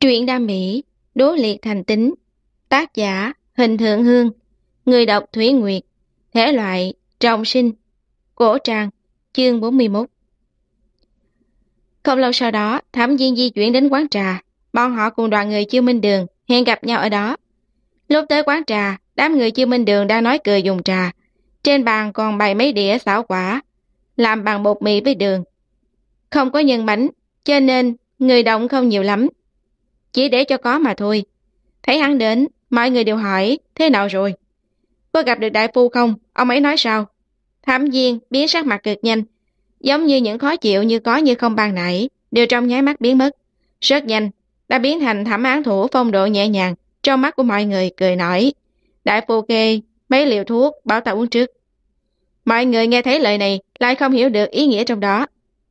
Truyện đam mỹ, đố liệt thành tính. Tác giả Hình Thượng Hương. Người đọc Thủy Nguyệt. Thể loại trọng sinh. Cổ trang. Chương 41. Không lâu sau đó, Thẩm Viên di chuyển đến quán trà. Bọn họ cùng đoàn người Chiêu Minh Đường hẹn gặp nhau ở đó. Lúc tới quán trà, đám người Chiêu Minh Đường đang nói cười dùng trà. Trên bàn còn bày mấy đĩa xảo quả, làm bằng bột mì với đường. Không có nhân bánh, cho nên người động không nhiều lắm. Chỉ để cho có mà thôi. Thấy hắn đến, mọi người đều hỏi, thế nào rồi? Có gặp được đại phu không? Ông ấy nói sao? Thẩm Viên biến sắc mặt cực nhanh, giống như những khó chịu như có như không ban nãy, đều trong nháy mắt biến mất. Rất nhanh, đã biến thành Thẩm Án Thủ phong độ nhẹ nhàng, trong mắt của mọi người cười nói. Đại phu kê, mấy liều thuốc, bảo ta uống trước. Mọi người nghe thấy lời này, lại không hiểu được ý nghĩa trong đó.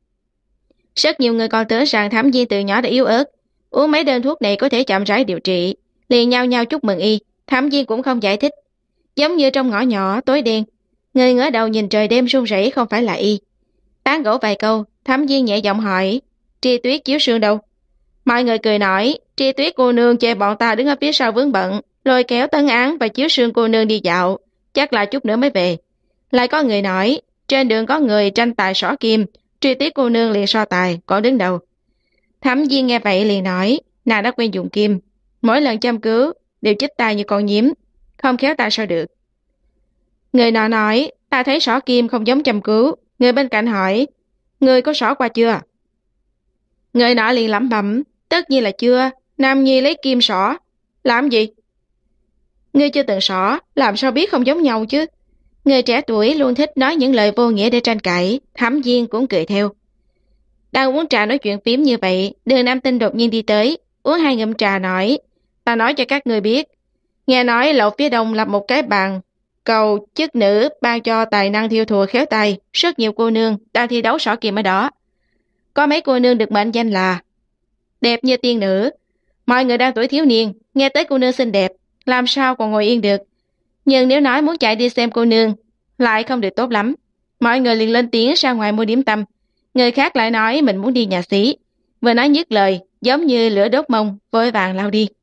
Rất nhiều người còn tưởng rằng Thẩm Viên từ nhỏ đã yếu ớt, uống mấy đơn thuốc này có thể chậm rãi điều trị, liền nhao nhao chúc mừng y. Thẩm Viên cũng không giải thích, giống như trong ngõ nhỏ tối đen, người ngửa đầu nhìn trời đêm run rẩy không phải là y. Tán gẫu vài câu, Thẩm Viên nhẹ giọng hỏi, Tri Tuyết chiếu sương đâu? Mọi người cười nói, Tri Tuyết cô nương chê bọn ta đứng ở phía sau vướng bận, lôi kéo Tân Án và chiếu sương cô nương đi dạo, chắc là chút nữa mới về. Lại có người nói, trên đường có người tranh tài xỏ kim, Tri Tuyết cô nương liền so tài, còn đứng đầu. Thẩm Viên nghe vậy liền nói, nàng đã quen dùng kim, mỗi lần châm cứu đều chích tay như con nhím, không khéo ta sao được. Người nọ nói, ta thấy xỏ kim không giống châm cứu. Người bên cạnh hỏi, người có xỏ qua chưa? Người nọ liền lẩm bẩm, tất nhiên là chưa, Nam Nhi lấy kim xỏ. Làm gì? Ngươi chưa từng xỏ, làm sao biết không giống nhau chứ? Người trẻ tuổi luôn thích nói những lời vô nghĩa để tranh cãi, Thẩm Viên cũng cười theo. Đang uống trà nói chuyện phím như vậy, Đường Nam Tinh đột nhiên đi tới, uống hai ngụm trà nói, ta nói cho các người biết, nghe nói lầu phía đông lập một cái bàn cầu chức nữ ban cho tài năng thiêu thùa khéo tay, rất nhiều cô nương đang thi đấu xỏ kim ở đó. Có mấy cô nương được mệnh danh là đẹp như tiên nữ. Mọi người đang tuổi thiếu niên, nghe tới cô nương xinh đẹp, làm sao còn ngồi yên được. Nhưng nếu nói muốn chạy đi xem cô nương, lại không được tốt lắm. Mọi người liền lên tiếng ra ngoài mua điểm tâm. Người khác lại nói mình muốn đi nhà xí. Vừa nói dứt lời, giống như lửa đốt mông, vội vàng lao đi.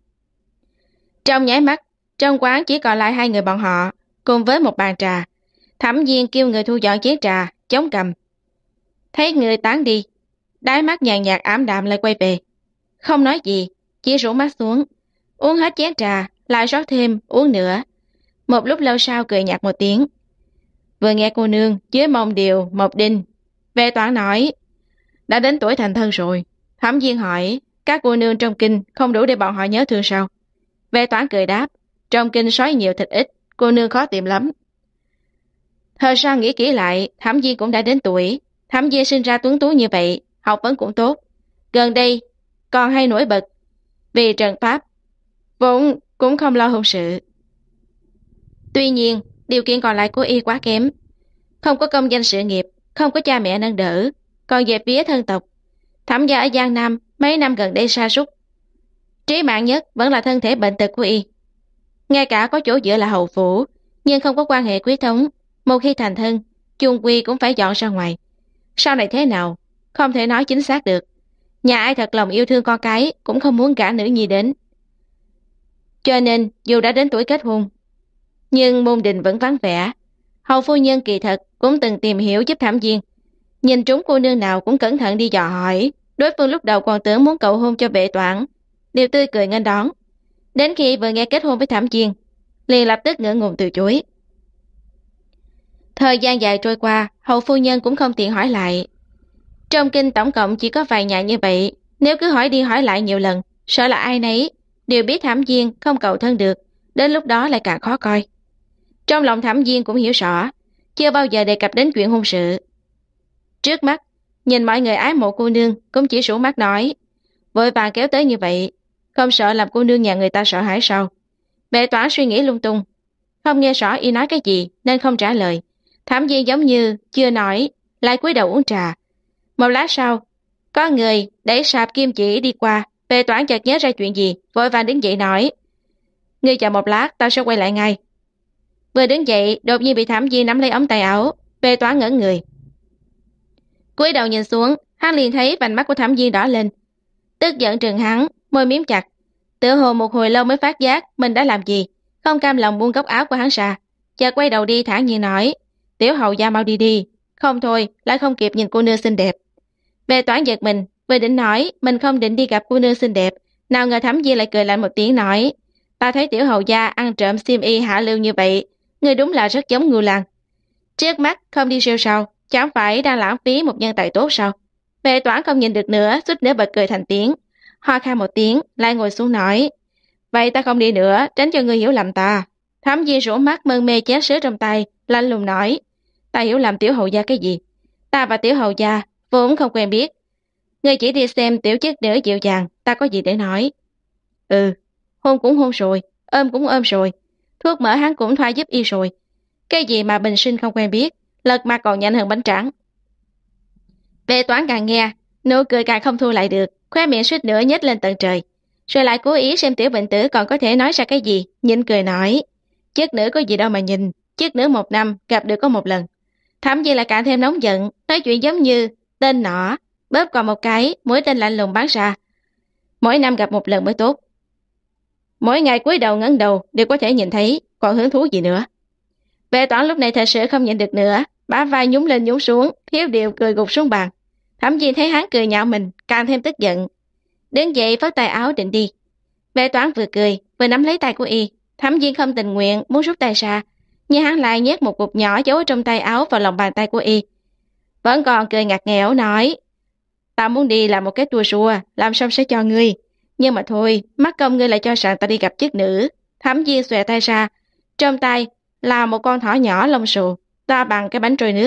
Trong nháy mắt, trong quán chỉ còn lại hai người bọn họ, cùng với một bàn trà. Thẩm Viên kêu người thu dọn chén trà, chống cầm. Thấy người tán đi, đáy mắt nhàn nhạt ảm đạm lại quay về. Không nói gì, chỉ rủ mắt xuống. Uống hết chén trà, lại rót thêm, uống nữa. Một lúc lâu sau cười nhạt một tiếng. Vừa nghe cô nương dưới mông điều một đinh. Vệ Toản nói, đã đến tuổi thành thân rồi. Thẩm Viên hỏi, các cô nương trong kinh không đủ để bọn họ nhớ thương sao? Vệ Toản cười đáp, trong kinh sói nhiều thịt ít, cô nương khó tìm lắm. Thời sau nghĩ kỹ lại, Thẩm Viên cũng đã đến tuổi. Thẩm Viên sinh ra tuấn tú như vậy, học vấn cũng tốt. Gần đây còn hay nổi bật vì Trần Pháp, vốn cũng không lo hôn sự. Tuy nhiên, điều kiện còn lại của y quá kém. Không có công danh sự nghiệp, không có cha mẹ nâng đỡ. Còn về phía thân tộc, Thẩm gia ở Giang Nam mấy năm gần đây sa sút. Trí mạng nhất vẫn là thân thể bệnh tật của y. Ngay cả có chỗ dựa là hầu phủ, nhưng không có quan hệ quý thống. Một khi thành thân, chung quy cũng phải dọn ra ngoài. Sau này thế nào, không thể nói chính xác được. Nhà ai thật lòng yêu thương con cái cũng không muốn gả nữ nhi đến. Cho nên dù đã đến tuổi kết hôn, nhưng môn đình vẫn vắng vẻ. Hầu phu nhân kỳ thật cũng từng tìm hiểu giúp Thẩm Viên. Nhìn trúng cô nương nào cũng cẩn thận đi dò hỏi. Đối phương lúc đầu còn tưởng muốn cầu hôn cho Vệ Toản, đều tươi cười nghênh đón. Đến khi vừa nghe kết hôn với Thẩm Viên, liền lập tức ngượng ngùng từ chối. Thời gian dài trôi qua, hầu phu nhân cũng không tiện hỏi lại. Trong kinh tổng cộng chỉ có vài nhà như vậy, nếu cứ hỏi đi hỏi lại nhiều lần, sợ là ai nấy đều biết Thẩm Viên không cầu thân được, đến lúc đó lại càng khó coi. Trong lòng Thẩm Viên cũng hiểu rõ, chưa bao giờ đề cập đến chuyện hôn sự. Trước mắt, nhìn mọi người ái mộ cô nương cũng chỉ rủ mắt nói, vội vàng kéo tới như vậy, không sợ làm cô nương nhà người ta sợ hãi sao? Vệ Toản suy nghĩ lung tung, không nghe rõ y nói cái gì nên không trả lời. Thẩm Viên giống như chưa nói, lại cúi đầu uống trà. Một lát sau, có người đẩy sạp kim chỉ đi qua. Vệ Toản chợt nhớ ra chuyện gì, vội vàng đứng dậy nói, ngươi chờ một lát, ta sẽ quay lại ngay. Vừa đứng dậy, đột nhiên bị Thẩm Viên nắm lấy ống tay áo. Vệ Toản ngẩn người, cúi đầu nhìn xuống, hắn liền thấy vành mắt của Thẩm Viên đỏ lên, tức giận trừng hắn, môi miếm chặt, tựa hồ một hồi lâu mới phát giác mình đã làm gì, không cam lòng buông góc áo của hắn ra, chợt quay đầu đi thản nhiên nói, Tiểu hầu gia mau đi đi, không thôi lại không kịp nhìn cô nương xinh đẹp. Về Toán giật mình, vừa định nói mình không định đi gặp cô nương xinh đẹp, nào ngờ Thẩm Di lại cười lạnh một tiếng nói, ta thấy tiểu hầu gia ăn trộm xiêm y hạ lưu như vậy, người đúng là rất giống Ngưu Lang. Trước mắt không đi siêu sao, chẳng phải đang lãng phí một nhân tài tốt sao? Vệ Toán không nhìn được nữa, suýt nữa bật cười thành tiếng, ho khan một tiếng, lại ngồi xuống nói, vậy ta không đi nữa, tránh cho ngươi hiểu lầm ta. Thẩm Di rũ mắt mân mê chén sứ trong tay, lạnh lùng nói, ta hiểu lầm tiểu hầu gia cái gì? Ta và tiểu hầu gia vốn không quen biết. Ngươi chỉ đi xem tiểu chức nữ dịu dàng, ta có gì để nói? Ừ, hôn cũng hôn rồi, ôm cũng ôm rồi, thuốc mỡ hắn cũng thoa giúp y rồi. Cái gì mà bình sinh không quen biết, lật mặt còn nhanh hơn bánh tráng. Vệ Toán càng nghe, nụ cười càng không thua lại được, khóe miệng suýt nữa nhếch lên tận trời. Rồi lại cố ý xem tiểu bệnh tử còn có thể nói ra cái gì, nhịn cười nói, chức nữ có gì đâu mà nhìn, chức nữ một năm gặp được có một lần. Thẩm Di lại càng thêm nóng giận, nói chuyện giống như tên nọ, bóp còn một cái, mũi tên lạnh lùng bắn ra. Mỗi năm gặp một lần mới tốt. Mỗi ngày cúi đầu ngẩng đầu đều có thể nhìn thấy, còn hứng thú gì nữa. Vệ Toán lúc này thật sự không nhịn được nữa, bả vai nhún lên nhún xuống, thiếu điều cười gục xuống bàn. Thẩm Di thấy hắn cười nhạo mình, càng thêm tức giận. Đứng dậy phất tay áo định đi. Vệ Toán vừa cười, vừa nắm lấy tay của y. Thẩm Di không tình nguyện muốn rút tay ra, nhưng hắn lại nhét một cục nhỏ giấu trong tay áo vào lòng bàn tay của y. Vẫn còn cười ngặt nghẽo nói, ta muốn đi làm một cái tour sùa, làm xong sẽ cho ngươi. Nhưng mà thôi, mắc công ngươi lại cho rằng ta đi gặp chức nữ. Thẩm Di xòe tay ra, trong tay là một con thỏ nhỏ lông xù, to bằng cái bánh trôi nước.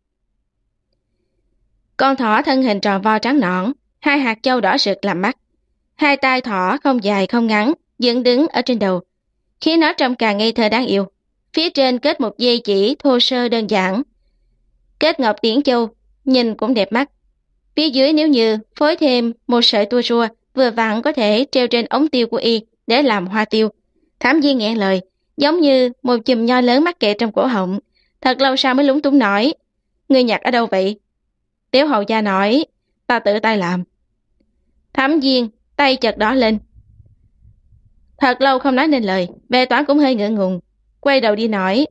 Con thỏ thân hình tròn vo trắng nõn, hai hạt châu đỏ rực làm mắt. Hai tai thỏ không dài không ngắn, dựng đứng ở trên đầu, khiến nó trông càng ngây thơ đáng yêu. Phía trên kết một dây chỉ thô sơ đơn giản, kết ngọc tiễn châu, nhìn cũng đẹp mắt. Phía dưới nếu như phối thêm một sợi tua rua, vừa vặn có thể treo trên ống tiêu của y để làm hoa tiêu. Thẩm Di nghẹn lời, giống như một chùm nho lớn mắc kẹt trong cổ họng. Thật lâu sau mới lúng túng nói, ngươi nhặt ở đâu vậy? Tiểu hầu gia nói, ta tự tay làm. Thẩm Di tay chợt đỏ lên. Thật lâu không nói nên lời, Vệ Toán cũng hơi ngượng ngùng, quay đầu đi nói,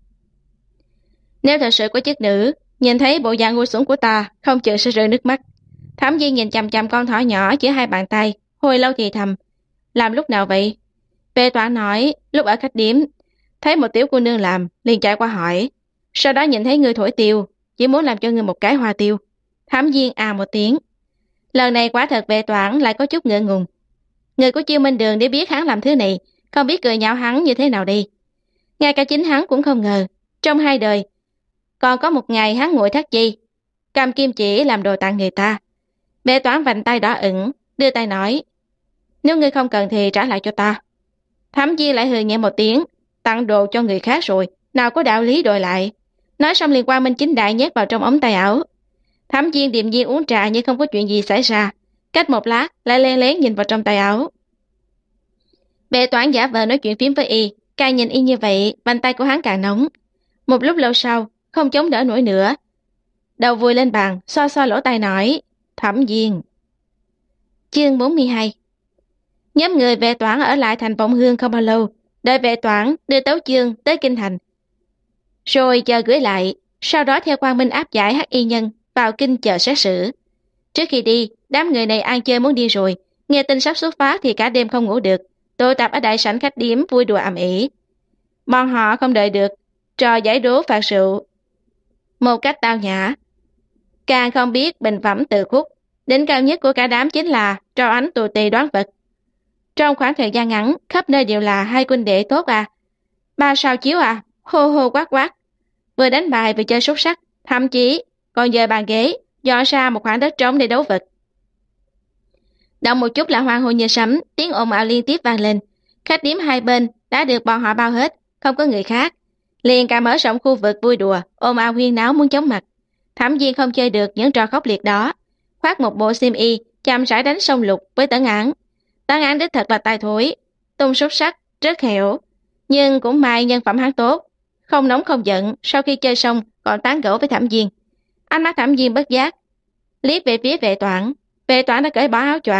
nếu thật sự có chức nữ nhìn thấy bộ dạng ngu xuẩn của ta, không chừng sẽ rơi nước mắt. Thẩm Di nhìn chằm chằm con thỏ nhỏ giữa hai bàn tay, hồi lâu thì thầm, làm lúc nào vậy? Vệ Toán nói, lúc ở khách điếm, thấy một tiểu cô nương làm, liền chạy qua hỏi, sau đó nhìn thấy người thổi tiêu, chỉ muốn làm cho người một cái hoa tiêu. Thẩm Di à một tiếng. Lần này quả thật Vệ Toán lại có chút ngượng ngùng. Người của Chiêu Minh Đường để biết hắn làm thứ này, không biết cười nhạo hắn như thế nào đi. Ngay cả chính hắn cũng không ngờ, trong hai đời, còn có một ngày hắn nguội thắt chi, cầm kim chỉ làm đồ tặng người ta. Vệ Toán vành tay đỏ ửng, đưa tay nói, nếu ngươi không cần thì trả lại cho ta. Thẩm Di lại hừ nhẹ một tiếng, tặng đồ cho người khác rồi, nào có đạo lý đòi lại. Nói xong liền qua Minh Chính Đại nhét vào trong ống tay áo. Thẩm Di điềm nhiên uống trà như không có chuyện gì xảy ra, cách một lát lại len lén nhìn vào trong tay áo. Vệ Toán giả vờ nói chuyện phím với y, càng nhìn y như vậy, bàn tay của hắn càng nóng. Một lúc lâu sau, không chống đỡ nổi nữa, đầu vùi lên bàn, xoa xoa lỗ tai nói, Thẩm Di. Chương 42. Nhóm người Vệ Toán ở lại thành Vọng Hương không bao lâu, đợi Vệ Toán đưa Tấu Chương tới kinh thành, rồi chờ gửi lại, sau đó theo Quang Minh áp giải hắc y nhân vào kinh chờ xét xử. Trước khi đi, đám người này ăn chơi muốn đi rồi, nghe tin sắp xuất phát thì cả đêm không ngủ được, tụ tập ở đại sảnh khách điếm vui đùa ầm ĩ. Bọn họ không đợi được trò giải đố phạt rượu một cách tao nhã, càng không biết bình phẩm từ khúc. Đỉnh cao nhất của cả đám chính là trò ánh tù tì đoán vật. Trong khoảng thời gian ngắn, khắp nơi đều là hai huynh đệ tốt à, 3 sao chiếu à, hô hô quát quát, vừa đánh bài vừa chơi sốt sắc, thậm chí còn dời bàn ghế dọn ra một khoảng đất trống để đấu vật. Động một chút là hoan hô như sấm, tiếng ồn ào liên tiếp vang lên. Khách điếm hai bên đã được bọn họ bao hết, không có người khác, liền cả mở rộng khu vực vui đùa, ồn ào huyên náo muốn chóng mặt. Thẩm Di không chơi được những trò khốc liệt đó, khoác một bộ xiêm y, chậm rãi đánh song lục với Tấn Án. Tấn Án đích thật là tài thối, tung sốt sắc, rất hẻo, nhưng cũng may nhân phẩm hắn tốt, không nóng không giận. Sau khi chơi xong còn tán gẫu với Thẩm Di. Ánh mắt Thẩm Di bất giác liếc về phía Vệ Toán. Vệ Toán đã cởi bỏ áo choàng,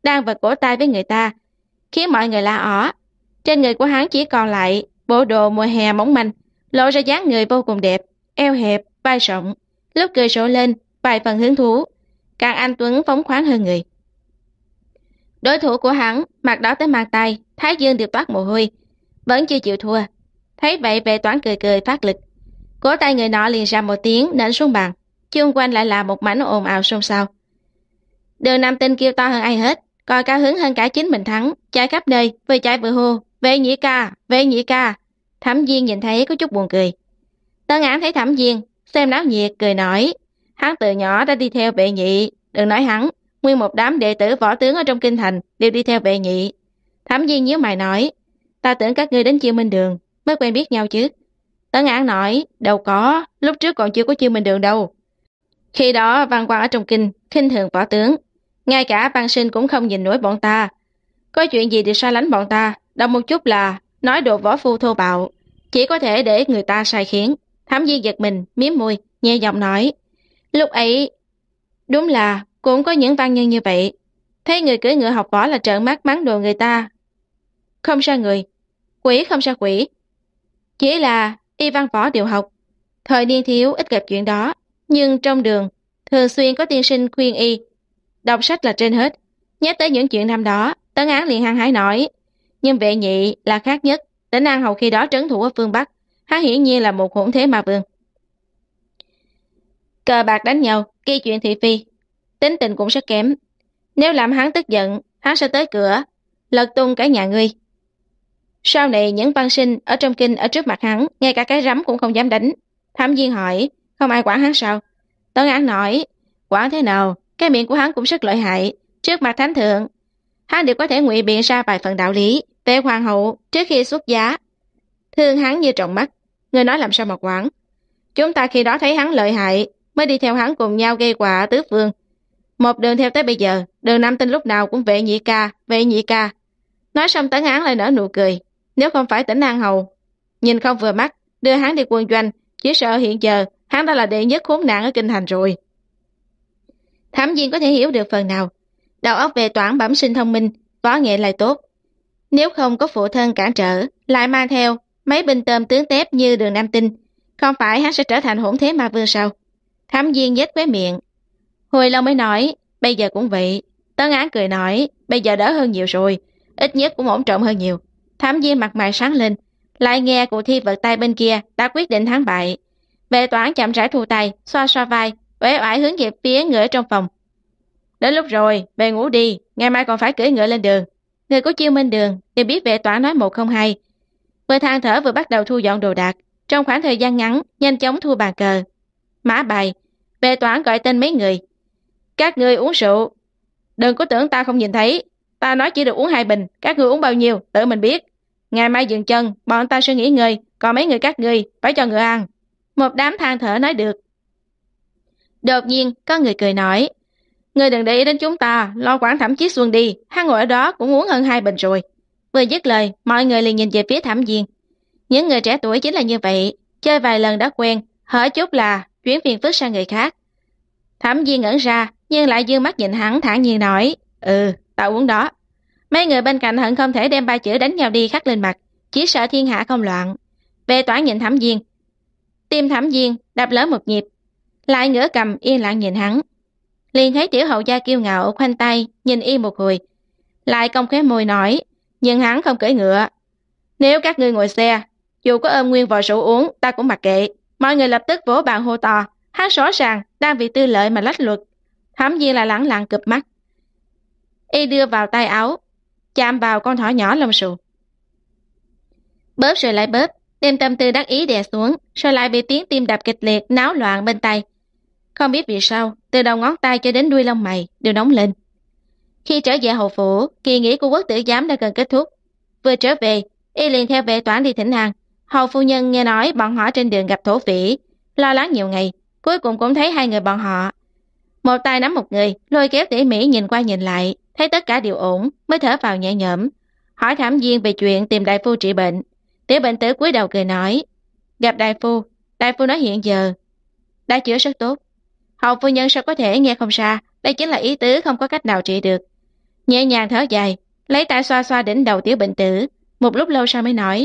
đang vật cổ tay với người ta, khiến mọi người la ó. Trên người của hắn chỉ còn lại bộ đồ mùa hè mỏng manh, lộ ra dáng người vô cùng đẹp, eo hẹp, vai rộng, lúc cười rộ lên vài phần hứng thú, càng anh tuấn phóng khoáng hơn người. Đối thủ của hắn mặt đỏ tới mang tay, thái dương đều toát mồ hôi, vẫn chưa chịu thua. Thấy vậy Vệ Toán cười cười phát lực, cổ tay người nọ liền ra một tiếng nện xuống bàn, chung quanh lại là một mảnh ồn ào xôn xao. Đường Nam Tinh kêu to hơn ai hết, còn cao hứng hơn cả chính mình thắng, chạy khắp nơi, vừa chạy vừa hô, Vệ nhị ca, Vệ nhị ca. Thẩm Viên nhìn thấy có chút buồn cười. Tân Án thấy Thẩm Viên xem náo nhiệt cười nói, hắn từ nhỏ đã đi theo Vệ nhị, đừng nói hắn, nguyên một đám đệ tử võ tướng ở trong kinh thành đều đi theo Vệ nhị. Thẩm Viên nhíu mày nói, ta tưởng các ngươi đến Chiêu Minh Đường mới quen biết nhau chứ. Tân Án nói, đâu có, lúc trước còn chưa có Chiêu Minh Đường đâu. Khi đó văn quan ở trong kinh khinh thường võ tướng, ngay cả văn sinh cũng không nhìn nổi bọn ta. Có chuyện gì thì xa lánh bọn ta, động một chút là nói đồ võ phu thô bạo, chỉ có thể để người ta sai khiến. Thẩm Viên giật mình, mím môi, nhẹ giọng nói, lúc ấy đúng là cũng có những văn nhân như vậy, thấy người cưỡi ngựa học võ là trợn mắt mắng đồ người ta không ra người, quỷ không ra quỷ. Chỉ là y văn võ đều học, thời niên thiếu ít gặp chuyện đó, nhưng trong đường thường xuyên có tiên sinh khuyên y đọc sách là trên hết. Nhắc tới những chuyện năm đó, Tấn Án liền hăng hái nói, nhưng Vệ nhị là khác nhất, Tỉnh An Hầu khi đó trấn thủ ở phương Bắc, hắn hiển nhiên là một hỗn thế ma vương. Cờ bạc đánh nhau, gây chuyện thị phi, tính tình cũng rất kém. Nếu làm hắn tức giận, hắn sẽ tới cửa lật tung cả nhà ngươi. Sau này những văn sinh ở trong kinh ở trước mặt hắn, ngay cả cái rắm cũng không dám đánh. Thẩm Viên hỏi, không ai quản hắn sao? Tấn Án nói, quản thế nào, cái miệng của hắn cũng rất lợi hại, trước mặt thánh thượng hắn đều có thể ngụy biện ra vài phần đạo lý. Về hoàng hậu trước khi xuất giá thương hắn như trọng mắt, người nói làm sao mà quản. Chúng ta khi đó thấy hắn lợi hại mới đi theo hắn cùng nhau gây họa tứ phương, một đường theo tới bây giờ. Đường Nam Tinh lúc nào cũng Vệ nhị ca, Vệ nhị ca. Nói xong Tấn Án lại nở nụ cười, nếu không phải Tỉnh An Hầu nhìn không vừa mắt đưa hắn đi quân doanh, chỉ sợ hiện giờ hắn đã là đệ nhất khốn nạn ở kinh thành rồi. Thẩm Viên có thể hiểu được phần nào, đầu óc Vệ Toản bẩm sinh thông minh, võ nghệ lại tốt, nếu không có phụ thân cản trở, lại mang theo mấy binh tôm tướng tép như Đường Nam Tinh, không phải hắn sẽ trở thành hỗn thế ma vương sao? Thẩm Viên nhếch khóe miệng, hồi lâu mới nói, bây giờ cũng vậy. Tấn Án cười nói, bây giờ đỡ hơn nhiều rồi, ít nhất cũng ổn trọng hơn nhiều. Thẩm Viên mặt mày sáng lên, lại nghe cuộc thi vật tay bên kia đã quyết định thắng bại. Vệ Toản chậm rãi thu tay, xoa xoa vai, uể oải hướng về phía người ở trong phòng. Đến lúc rồi, về ngủ đi, ngày mai còn phải cưỡi ngựa lên đường. Người của Chiêu Minh Đường đều biết Vệ Toản nói một không hai, vừa than thở vừa bắt đầu thu dọn đồ đạc. Trong khoảng thời gian ngắn, nhanh chóng thu bàn cờ, mã bài. Vệ Toản gọi tên mấy người, các người uống rượu, đừng có tưởng ta không nhìn thấy, ta nói chỉ được uống 2 bình, các người uống bao nhiêu tự mình biết. Ngày mai dừng chân, bọn ta sẽ nghỉ ngơi, còn mấy người các ngươi phải cho ngựa ăn. Một đám than thở nói được. Đột nhiên có người cười nói, ngươi đừng để ý đến chúng ta, lo quản Thẩm Chí Xuân đi, hắn ngồi ở đó cũng uống hơn 2 bình rồi. Vừa dứt lời, mọi người liền nhìn về phía Thẩm Viên. Những người trẻ tuổi chính là như vậy, chơi vài lần đã quen, hở chút là chuyển phiền phức sang người khác. Thẩm Viên ngẩn ra, nhưng lại dương mắt nhìn hắn thản nhiên nói, tao uống đó. Mấy người bên cạnh hận không thể đem 3 chữ đánh nhau đi khắc lên mặt, chỉ sợ thiên hạ không loạn. Vệ Toản nhìn Thẩm Viên, tim Thẩm Viên đập lớn một nhịp, lại ngửa cầm yên lặng nhìn hắn. Liền thấy tiểu hậu gia kiêu ngạo khoanh tay nhìn y một hồi, lại cong khóe môi nói, nhưng hắn không cưỡi ngựa. Nếu các ngươi ngồi xe, dù có ôm nguyên vò rượu uống, ta cũng mặc kệ. Mọi người lập tức vỗ bàn hô to, hắn rõ ràng đang vì tư lợi mà lách luật. Thẩm Viên là lẳng lặng cụp mắt, y đưa vào tay áo, chạm vào con thỏ nhỏ lông xù. Bóp rồi lại bóp, đem tâm tư đắc ý đè xuống, rồi lại bị tiếng tim đập kịch liệt náo loạn bên tay. Không biết vì sao, từ đầu ngón tay cho đến đuôi lông mày đều nóng lên. Khi trở về hầu phủ, kỳ nghỉ của quốc tử giám đã gần kết thúc. Vừa trở về, y liền theo Vệ Toản đi thỉnh an. Hầu phu nhân nghe nói bọn họ trên đường gặp thổ phỉ, lo lắng nhiều ngày, cuối cùng cũng thấy 2 người bọn họ. Một tay nắm một người, lôi kéo tỉ mỉ nhìn qua nhìn lại, thấy tất cả đều ổn, mới thở vào nhẹ nhõm. Hỏi Thẩm Viên về chuyện tìm đại phu trị bệnh. Tiểu bệnh tử cúi đầu cười nói, gặp đại phu nói hiện giờ đã chữa rất tốt. Hầu phu nhân sao có thể nghe không ra, đây chính là ý tứ không có cách nào trị được. nhẹ nhàng thở dài, lấy tay xoa xoa đỉnh đầu Tiểu Bệnh Tử, một lúc lâu sau mới nói: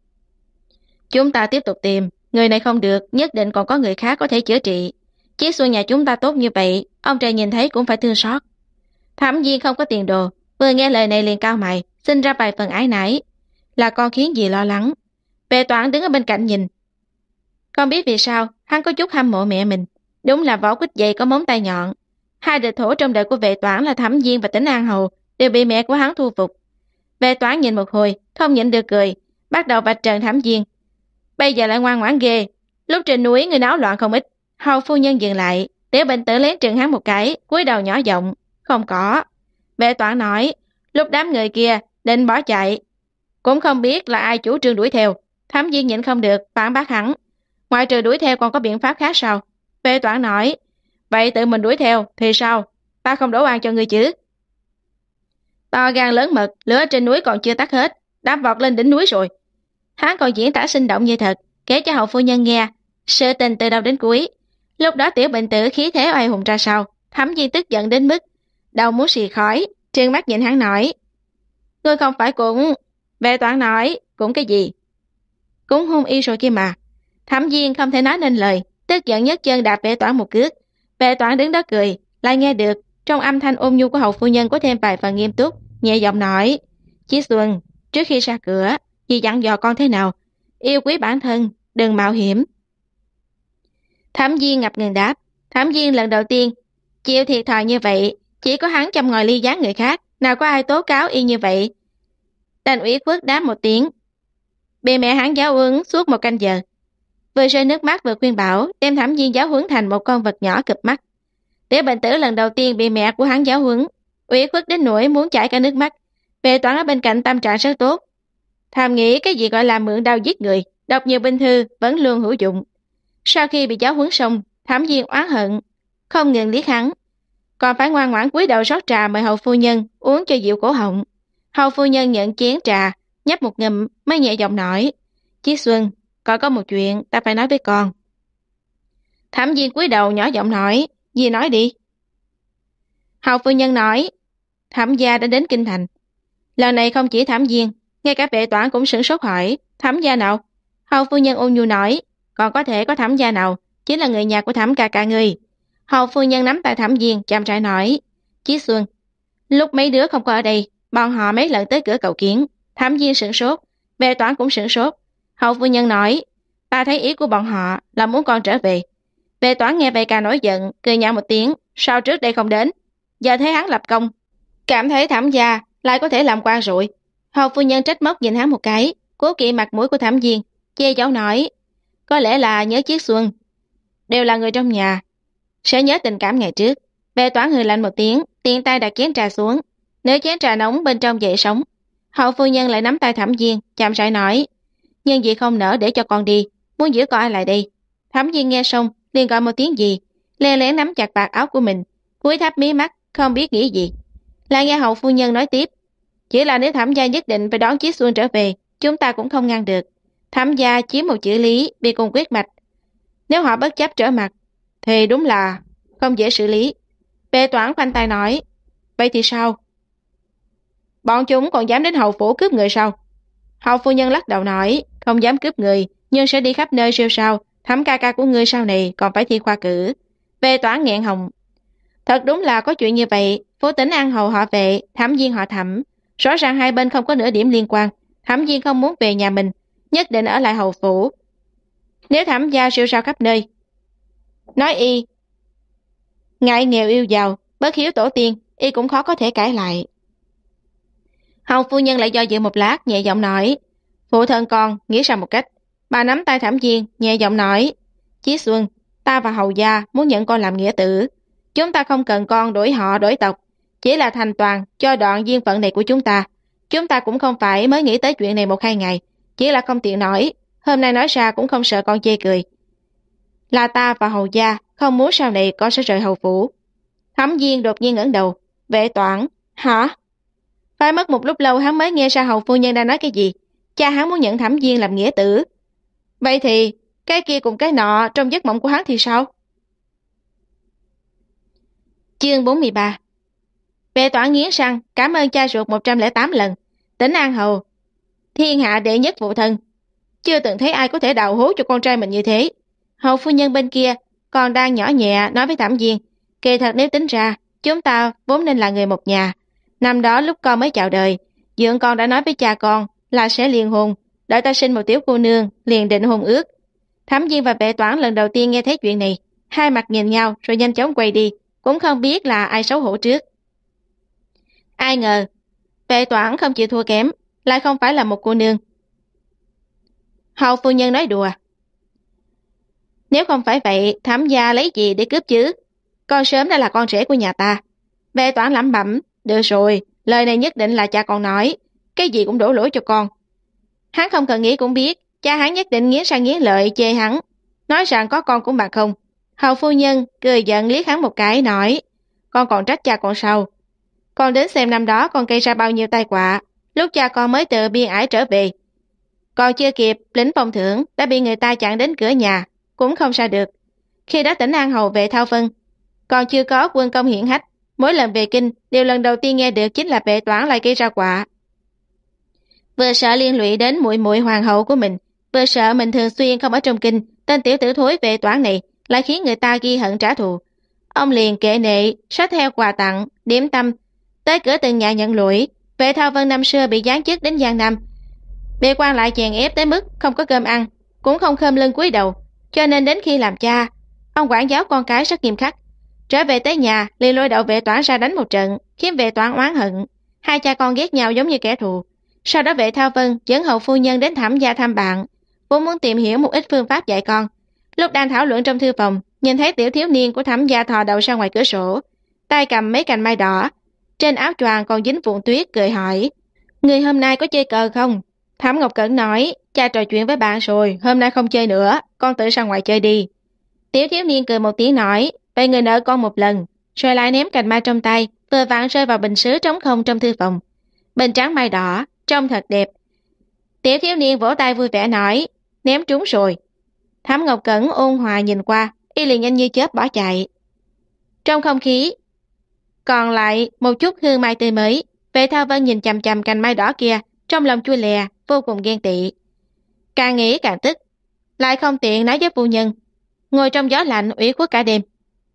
Chúng ta tiếp tục tìm, người này không được, nhất định còn có người khác có thể chữa trị. Chiếc xuân nhà chúng ta tốt như vậy, ông trời nhìn thấy cũng phải thương xót. Thẩm Viên không có tiền đồ, vừa nghe lời này liền cao mày, sinh ra vài phần ái nái. Là con khiến gì lo lắng. Vệ Toản đứng ở bên cạnh nhìn. Không biết vì sao, hắn có chút hâm mộ mẹ mình. Đúng là võ quýt dày có móng tay nhọn. Hai địch thủ trong đời của Vệ Toản là Thẩm Viên và Tĩnh An Hầu, đều bị mẹ của hắn thu phục. Vệ Toản nhìn một hồi, không nhịn được cười, bắt đầu vạch trần Thẩm Viên. Bây giờ lại ngoan ngoãn ghê. Lúc trên núi người náo loạn không ít. Hầu phu nhân dừng lại, Tiểu Bệnh Tử lén trừng hắn một cái, cúi đầu nhỏ giọng: Không có. Vệ Toản nói: Lúc đám người kia định bỏ chạy, cũng không biết là ai chủ trương đuổi theo. Thẩm Viên nhịn không được, phản bác hắn: Ngoại trừ đuổi theo còn có biện pháp khác sao? Vệ Toản nói: Vậy tự mình đuổi theo thì sao? Ta không đổ oan cho ngươi chứ. To gan lớn mật, lửa trên núi còn chưa tắt hết, đã vọt lên đỉnh núi rồi. Hắn còn diễn tả sinh động như thật, kể cho hậu phu nhân nghe sự tình từ đầu đến cuối. Lúc đó Tiểu Bệnh Tử khí thế oai hùng ra sao, Thẩm Viên tức giận đến mức đầu muốn xì khói, trừng mắt nhìn hắn nói: Ngươi không phải cũng... Vệ Toản nói: Cũng cái gì? Cũng hôn y rồi kia mà. Thẩm Viên không thể nói nên lời, tức giận nhấc chân đạp Vệ Toản một cước. Vệ Toản đứng đó cười, lại nghe được trong âm thanh ôn nhu của hậu phu nhân có thêm vài phần nghiêm túc, nhẹ giọng nói: Chí Xuân, trước khi ra cửa, dì dặn dò con thế nào? Yêu quý bản thân, đừng mạo hiểm. Thẩm Viên ngập ngừng đáp. Thẩm Viên lần đầu tiên chịu thiệt thòi như vậy, chỉ có hắn châm ngòi ly gián người khác, nào có ai tố cáo y như vậy. Đành ủy khuất đáp một tiếng. Bị mẹ hắn giáo huấn suốt một canh giờ, vừa rơi nước mắt vừa khuyên bảo, đem Thẩm Viên giáo huấn thành một con vật nhỏ cụp mắt. Tiểu Bệnh Tử lần đầu tiên bị mẹ của hắn giáo huấn, ủy khuất đến nỗi muốn chảy cả nước mắt. Vệ Toản ở bên cạnh tâm trạng rất tốt, thầm nghĩ cái gì gọi là mượn đao giết người, đọc nhiều binh thư vẫn luôn hữu dụng. Sau khi bị giáo huấn xong, Thẩm Viên oán hận, không ngừng liếc hắn, còn phải ngoan ngoãn cúi đầu rót trà mời hầu phu nhân uống cho dịu cổ họng. Hầu phu nhân nhận chén trà, nhấp một ngụm mới nhẹ giọng nói: Chí Xuân, còn có một chuyện ta phải nói với con. Thẩm Viên cúi đầu nhỏ giọng nói: Gì nói đi. Hầu phu nhân nói: Thẩm gia đã đến kinh thành. Lần này không chỉ Thẩm Viên, ngay cả Vệ Toản cũng sửng sốt hỏi: Thẩm gia nào? Hầu phu nhân ôn nhu nói: Còn có thể có Thẩm gia nào, chính là người nhà của Thẩm ca ca ngươi. Hầu phu nhân nắm tay Thẩm Viên chậm rãi nói: Chí Xuân, lúc mấy đứa không có ở đây, bọn họ mấy lần tới cửa cầu kiến. Thẩm Viên sửng sốt, Vệ Toản cũng sửng sốt. Hầu phu nhân nói: Ta thấy ý của bọn họ là muốn con trở về. Vệ Toản nghe vậy càng nổi giận, cười nhạo một tiếng: Sao trước đây không đến? Giờ thấy hắn lập công, cảm thấy Thẩm gia lại có thể làm quan rồi. Hầu phu nhân trách móc nhìn hắn một cái, cố kỵ mặt mũi của Thẩm Viên, che giấu nói: Có lẽ là nhớ Chiết Xuân, đều là người trong nhà, sẽ nhớ tình cảm ngày trước. Vệ Toản hừ lạnh một tiếng, tiện tay đặt chén trà xuống, nếu chén trà nóng bên trong dậy sóng. Hậu phu nhân lại nắm tay Thẩm Viên, chậm rãi nói: Nhưng vì không nỡ để cho con đi, muốn giữ con ai lại đây. Thẩm Viên nghe xong, liền gọi một tiếng gì, lén lén nắm chặt vạt áo của mình, cúi thấp mí mắt, không biết nghĩ gì. Lại nghe hậu phu nhân nói tiếp: Chỉ là nếu Thẩm gia nhất định phải đón Chiết Xuân trở về, chúng ta cũng không ngăn được. Thẩm gia chiếm một chữ lý, bị cùng quyết mạch. Nếu họ bất chấp trở mặt, thì đúng là không dễ xử lý. Vệ Toản khoanh tay nói: Vậy thì sao? Bọn chúng còn dám đến hầu phủ cướp người sao? Hầu phu nhân lắc đầu nói: Không dám cướp người, nhưng sẽ đi khắp nơi siêu sao. Thẩm ca ca của ngươi sau này còn phải thi khoa cử. Vệ Toản nghẹn họng. Thật đúng là có chuyện như vậy. Phố Tĩnh An hầu họ Vệ, Thẩm Viên họ Thẩm, rõ ràng hai bên không có nửa điểm liên quan. Thẩm Viên không muốn về nhà mình, nhất định ở lại hầu phủ. Nếu Thẩm gia siêu sao khắp nơi, nói y ngại nghèo yêu giàu, bất hiếu tổ tiên, y cũng khó có thể cãi lại. Hầu phu nhân lại do dự một lát, nhẹ giọng nói: Phụ thân con nghĩ ra một cách. Bà nắm tay Thẩm Viên, nhẹ giọng nói: Chí Xuân, ta và hầu gia muốn nhận con làm nghĩa tử. Chúng ta không cần con đổi họ đổi tộc, chỉ là thành toàn cho đoạn duyên phận này của chúng ta. Chúng ta cũng không phải mới nghĩ tới chuyện này 1-2 ngày, chỉ là không tiện nói. Hôm nay nói ra cũng không sợ con chê cười. Là ta và hầu gia không muốn sau này con sẽ rời hầu phủ. Thẩm Viên đột nhiên ngẩng đầu. Vệ Toản: Hả? Phải mất một lúc lâu hắn mới nghe ra hầu phu nhân đang nói cái gì. Cha hắn muốn nhận Thẩm Viên làm nghĩa tử. Vậy thì cái kia cùng cái nọ trong giấc mộng của hắn thì sao? Chương 43. Vệ Toản nghiến răng, cảm ơn cha ruột 108 lần. Tỉnh An Hầu, thiên hạ đệ nhất phụ thân. Chưa từng thấy ai có thể đào hố cho con trai mình như thế. Hầu phu nhân bên kia còn đang nhỏ nhẹ nói với Thẩm Viên, kỳ thật nếu tính ra, chúng ta vốn nên là người một nhà. Năm đó lúc con mới chào đời, dượng con đã nói với cha con là sẽ liên hôn, đợi ta sinh một tiểu cô nương, liền định hôn ước. Thẩm Viên và Vệ Toản lần đầu tiên nghe thấy chuyện này, hai mặt nhìn nhau rồi nhanh chóng quay đi, cũng không biết là ai xấu hổ trước. Ai ngờ, Vệ Toản không chịu thua kém, lại không phải là một cô nương. Hầu phu nhân nói đùa. Nếu không phải vậy, Thẩm gia lấy gì để cướp chứ? Con sớm đã là con rể của nhà ta. Vệ Toản lẩm bẩm, được rồi, lời này nhất định là cha con nói, cái gì cũng đổ lỗi cho con. Hắn không cần nghĩ cũng biết, cha hắn nhất định nghiến răng nghiến lợi chê hắn, nói rằng có con cũng bằng không. Hầu phu nhân cười giận liếc hắn một cái nói, con còn trách cha con sao? Con đến xem năm đó con gây ra bao nhiêu tai họa, lúc cha con mới từ biên ải trở về. Còn chưa kịp lĩnh phong thưởng đã bị người ta chặn đến cửa nhà, cũng không ra được. Khi đó tỉnh An Hầu Vệ Thao Vân còn chưa có quân công hiển hách, mỗi lần về kinh, điều lần đầu tiên nghe được chính là Vệ Toản lại gây ra họa. Vừa sợ liên lụy đến muội muội hoàng hậu của mình, vừa sợ mình thường xuyên không ở trong kinh, tên tiểu tử thối Vệ Toản này lại khiến người ta ghi hận trả thù. Ông liền kệ nệ, xách theo quà tặng, điểm tâm, tới cửa từng nhà nhận lỗi. Vệ Thao Vân năm xưa bị giáng chức đến Giang Nam, bị quan lại chèn ép tới mức không có cơm ăn, cũng không khom lưng cúi đầu, cho nên đến khi làm cha, ông quản giáo con cái rất nghiêm khắc. Trở về tới nhà, liền lôi đầu Vệ Toản ra đánh một trận, khiến Vệ Toản oán hận. Hai cha con ghét nhau giống như kẻ thù. Sau đó Vệ Thao Vân dẫn hầu phu nhân đến Thẩm gia thăm bạn, vốn muốn tìm hiểu một ít phương pháp dạy con. Lúc đang thảo luận trong thư phòng, nhìn thấy tiểu thiếu niên của Thẩm gia thò đầu ra ngoài cửa sổ, tay cầm mấy cành mai đỏ, trên áo choàng còn dính vụn tuyết, cười hỏi: "Người hôm nay có chơi cờ không?" Thẩm Ngọc Cẩn nói: "Cha trò chuyện với bạn rồi, hôm nay không chơi nữa, con tự ra ngoài chơi đi." Tiểu thiếu niên cười một tiếng nói: "Vậy người nợ con một lần." Rồi lại ném cành mai trong tay, vừa vặn rơi vào bình sứ trống không trong thư phòng. Bình trắng mai đỏ, trông thật đẹp. Tiểu thiếu niên vỗ tay vui vẻ nói: "Ném trúng rồi." Thẩm Ngọc Cẩn ôn hòa nhìn qua, y liền nhanh như chớp bỏ chạy. Trong không khí còn lại một chút hương mai tươi mới. Vệ Thao Vân nhìn chằm chằm cành mai đỏ kia, trong lòng chua lè, vô cùng ghen tị. Càng nghĩ càng tức, lại không tiện nói với phu nhân, ngồi trong gió lạnh ủy khuất cả đêm.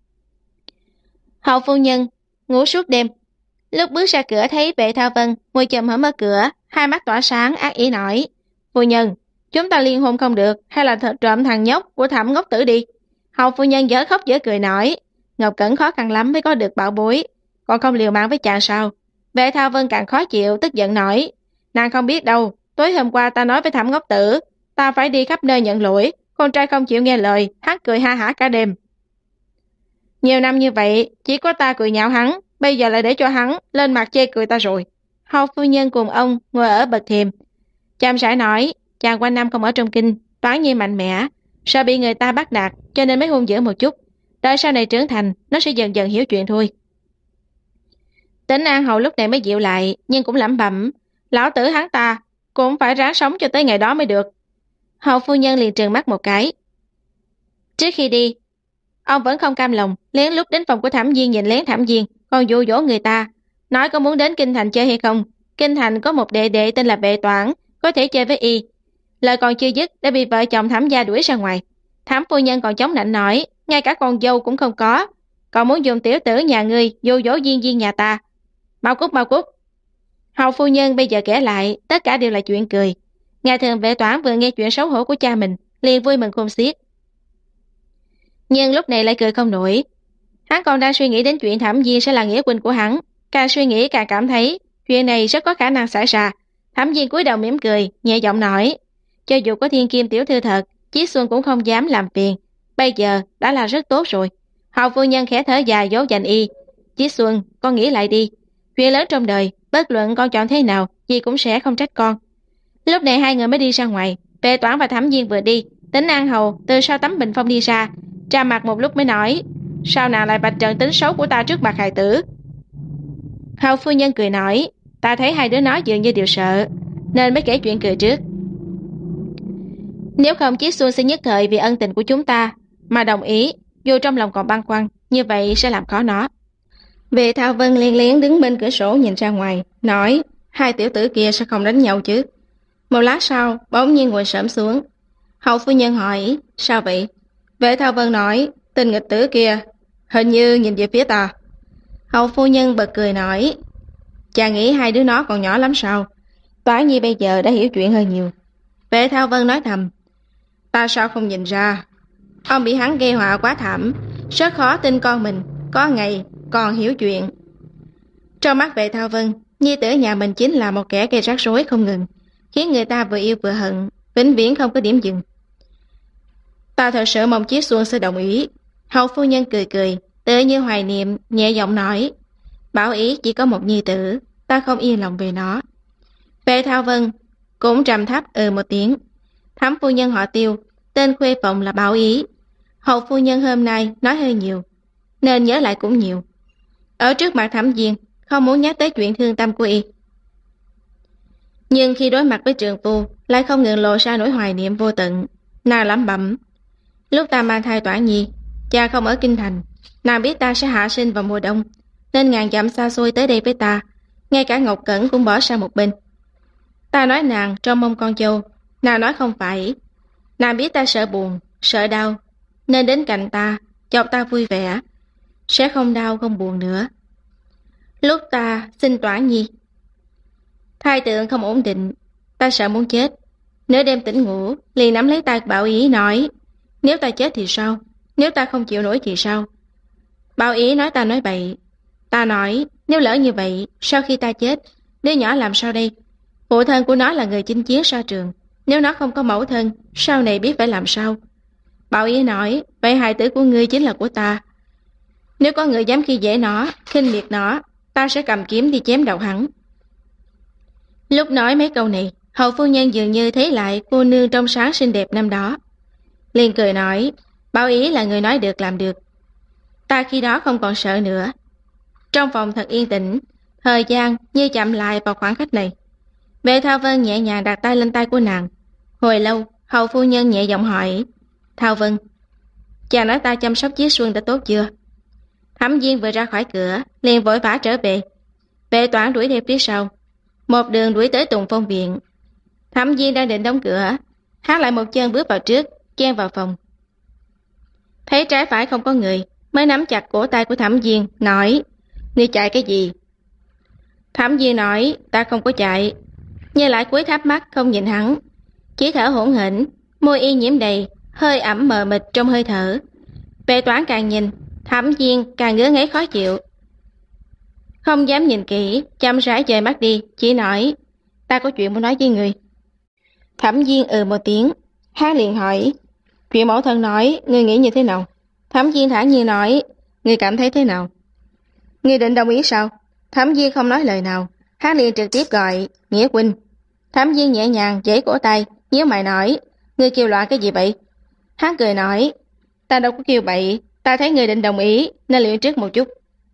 Hậu phu nhân ngủ suốt đêm, lúc bước ra cửa thấy Vệ Thao Vân ngồi chồm hổm ở cửa, hai mắt tỏa sáng ác ý nói: "Phu nhân, chúng ta liên hôn không được, hay là trộm thằng nhóc của Thẩm ngốc tử đi?" Hậu phu nhân dở khóc dở cười nói: "Ngọc Cẩn khó khăn lắm mới có được bảo bối, còn không liều mạng với chàng sao?" Vệ Thao Vân càng khó chịu, tức giận nói: "Nàng không biết đâu, tối hôm qua ta nói với Thẩm ngốc tử, ta phải đi khắp nơi nhận lỗi, con trai không chịu nghe lời, hắn cười ha hả cả đêm. Nhiều năm như vậy, chỉ có ta cười nhạo hắn, bây giờ lại để cho hắn lên mặt chê cười ta rồi." Hầu phu nhân cùng ông ngồi ở bậc thềm, chăm sải nói: "Chàng quanh năm không ở trong kinh, Toán Nhi mạnh mẽ, sợ bị người ta bắt nạt, cho nên mới hung dữ một chút. Đợi sau này trưởng thành, nó sẽ dần dần hiểu chuyện thôi." Tỉnh An Hầu lúc này mới dịu lại, nhưng cũng lẩm bẩm: "Lão tử hắn ta cũng phải ráng sống cho tới ngày đó mới được." Hầu phu nhân liền trừng mắt một cái. Trước khi đi, ông vẫn không cam lòng, lén lút đến phòng của Thẩm Viên nhìn lén Thẩm Viên, còn dụ dỗ người ta, nói có muốn đến Kinh Thành chơi hay không. Kinh Thành có một đệ đệ tên là Vệ Toản, có thể chơi với y. Lời còn chưa dứt đã bị vợ chồng Thẩm gia đuổi ra ngoài. Thẩm phu nhân còn chống nạnh nói: "Ngay cả con dâu cũng không có, còn muốn dùng tiểu tử nhà ngươi dụ dỗ Viên Viên nhà ta. Mau cút, mau cút." Hầu phu nhân bây giờ kể lại, tất cả đều là chuyện cười. Ngày thường Vệ Toản vừa nghe chuyện xấu hổ của cha mình, liền vui mừng khôn xiết. Nhưng lúc này lại cười không nổi. Hắn còn đang suy nghĩ đến chuyện Thẩm Viên sẽ là nghĩa huynh của hắn, càng suy nghĩ càng cảm thấy chuyện này rất có khả năng xảy ra. Thẩm Viên cúi đầu mỉm cười, nhẹ giọng nói: "Cho dù có thiên kim tiểu thư thật, Chí Xuân cũng không dám làm phiền, bây giờ đã là rất tốt rồi." Hầu phu nhân khẽ thở dài dỗ dành y: "Chí Xuân, con nghĩ lại đi, chuyện lớn trong đời, bất luận con chọn thế nào, dì cũng sẽ không trách con." Lúc này hai người mới đi ra ngoài. Vệ Toản và Thẩm Viên vừa đi, Tỉnh An Hầu từ sau tấm bình phong đi ra, tra mặt một lúc mới nói: "Sao nàng lại bạch trần tính xấu của ta trước mặt hài tử?" Hầu phu nhân cười nói: "Ta thấy hai đứa nó dường như đều sợ, nên mới kể chuyện cười trước. Nếu không Chí Xuân sẽ nhất thời vì ân tình của chúng ta mà đồng ý, dù trong lòng còn băn khoăn, như vậy sẽ làm khó nó." Vệ Thao Vân liên lén đứng bên cửa sổ nhìn ra ngoài, nói, hai tiểu tử kia sẽ không đánh nhau chứ. Một lát sau, bỗng nhiên ngồi xổm xuống. Hậu phu nhân hỏi, sao vậy? Vệ Thao Vân nói, tên nghịch tử kia, hình như nhìn về phía ta. Hậu phu nhân bật cười nói, chàng nghĩ hai đứa nó còn nhỏ lắm sao? Toán Nhi bây giờ đã hiểu chuyện hơn nhiều. Vệ Thao Vân nói thầm, ta sao không nhìn ra? Ông bị hắn gây họa quá thảm, rất khó tin con mình có ngày còn hiểu chuyện. Trong mắt Vệ Thao Vân, nhi tử nhà mình chính là một kẻ gây rắc rối không ngừng, khiến người ta vừa yêu vừa hận, vĩnh viễn không có điểm dừng. Ta thật sự mong Chiết Xuân sẽ đồng ý. Hậu phu nhân cười cười, tựa như hoài niệm, nhẹ giọng nói, Bảo Ý chỉ có một nhi tử, ta không yên lòng về nó. Vệ Thao Vân cũng trầm thấp một tiếng. Thẩm phu nhân họ Tiêu, tên khuê phòng là Bảo Ý. Hậu phu nhân hôm nay nói hơi nhiều, nên nhớ lại cũng nhiều. Ở trước mặt Thẩm Diên, không muốn nhắc tới chuyện thương tâm của y. Nhưng khi đối mặt với trường phu, lại không ngừng lộ ra nỗi hoài niệm vô tận. Nàng lẩm bẩm, lúc ta mang thai Toản Nhi, cha không ở kinh thành, nàng biết ta sẽ hạ sinh vào mùa đông, nên ngàn dặm xa xôi tới đây với ta, ngay cả Ngọc Cẩn cũng bỏ sang một bên. Ta nói nàng trong mông con châu, nàng nói không phải. Nàng biết ta sợ buồn, sợ đau, nên đến cạnh ta, chọc ta vui vẻ, sẽ không đau không buồn nữa. Lúc ta sinh Toản Nhi, thai tượng không ổn định, ta sợ muốn chết. Nửa đêm tỉnh ngủ, liền nắm lấy tay Bảo Ý nói, nếu ta chết thì sao? Nếu ta không chịu nổi thì sao? Bảo Ý nói ta nói bậy. Ta nói, nếu lỡ như vậy, sau khi ta chết, đứa nhỏ làm sao đây? Phụ thân của nó là người chinh chiến xa trường, nếu nó không có mẫu thân, sau này biết phải làm sao? Bảo Ý nói, vậy hài tử của ngươi chính là của ta. Nếu có người dám khi dễ nó, khinh miệt nó, ta sẽ cầm kiếm đi chém đầu hắn. Lúc nói mấy câu này, hậu phu nhân dường như thấy lại cô nương trong sáng xinh đẹp năm đó. Liền cười nói, Bảo Ý là người nói được làm được. Ta khi đó không còn sợ nữa. Trong phòng thật yên tĩnh, thời gian như chậm lại vào khoảng cách này. Vệ Thao Vân nhẹ nhàng đặt tay lên tay của nàng. Hồi lâu, hậu phu nhân nhẹ giọng hỏi, Thao Vân, chàng nói ta chăm sóc Chiết Xuân đã tốt chưa? Thẩm Diên vừa ra khỏi cửa, liền vội vã trở về. Vệ Toản đuổi theo phía sau, một đường đuổi tới Tùng Phong viện. Thẩm Diên đang định đóng cửa, hắn lại một chân bước vào trước, chen vào phòng. Thấy trái phải không có người, mới nắm chặt cổ tay của Thẩm Diên, nói, ngươi chạy cái gì? Thẩm Diên nói, ta không có chạy. Nhưng lại cúi thấp mắt không nhìn hắn, chỉ thở hổn hển, môi y nhiễm đầy, hơi ẩm mờ mịt trong hơi thở. Vệ Toản càng nhìn, Thẩm Diên càng ngứa ngáy khó chịu. Không dám nhìn kỹ, chăm rãi dời mắt đi, chỉ nói, ta có chuyện muốn nói với người. Thẩm Diên một tiếng, hắn liền hỏi, chuyện mẫu thân nói, ngươi nghĩ như thế nào? Thẩm Diên thản nhiên nói, ngươi cảm thấy thế nào? Ngươi định đồng ý sao? Thẩm Diên không nói lời nào, hắn liền trực tiếp gọi, Nghĩa huynh. Thẩm Diên nhẹ nhàng giãy cổ tay, nhíu mày nói, ngươi kêu loạn cái gì vậy? Hắn cười nói, ta đâu có kêu bậy, ta thấy ngươi định đồng ý, nên luyện trước một chút.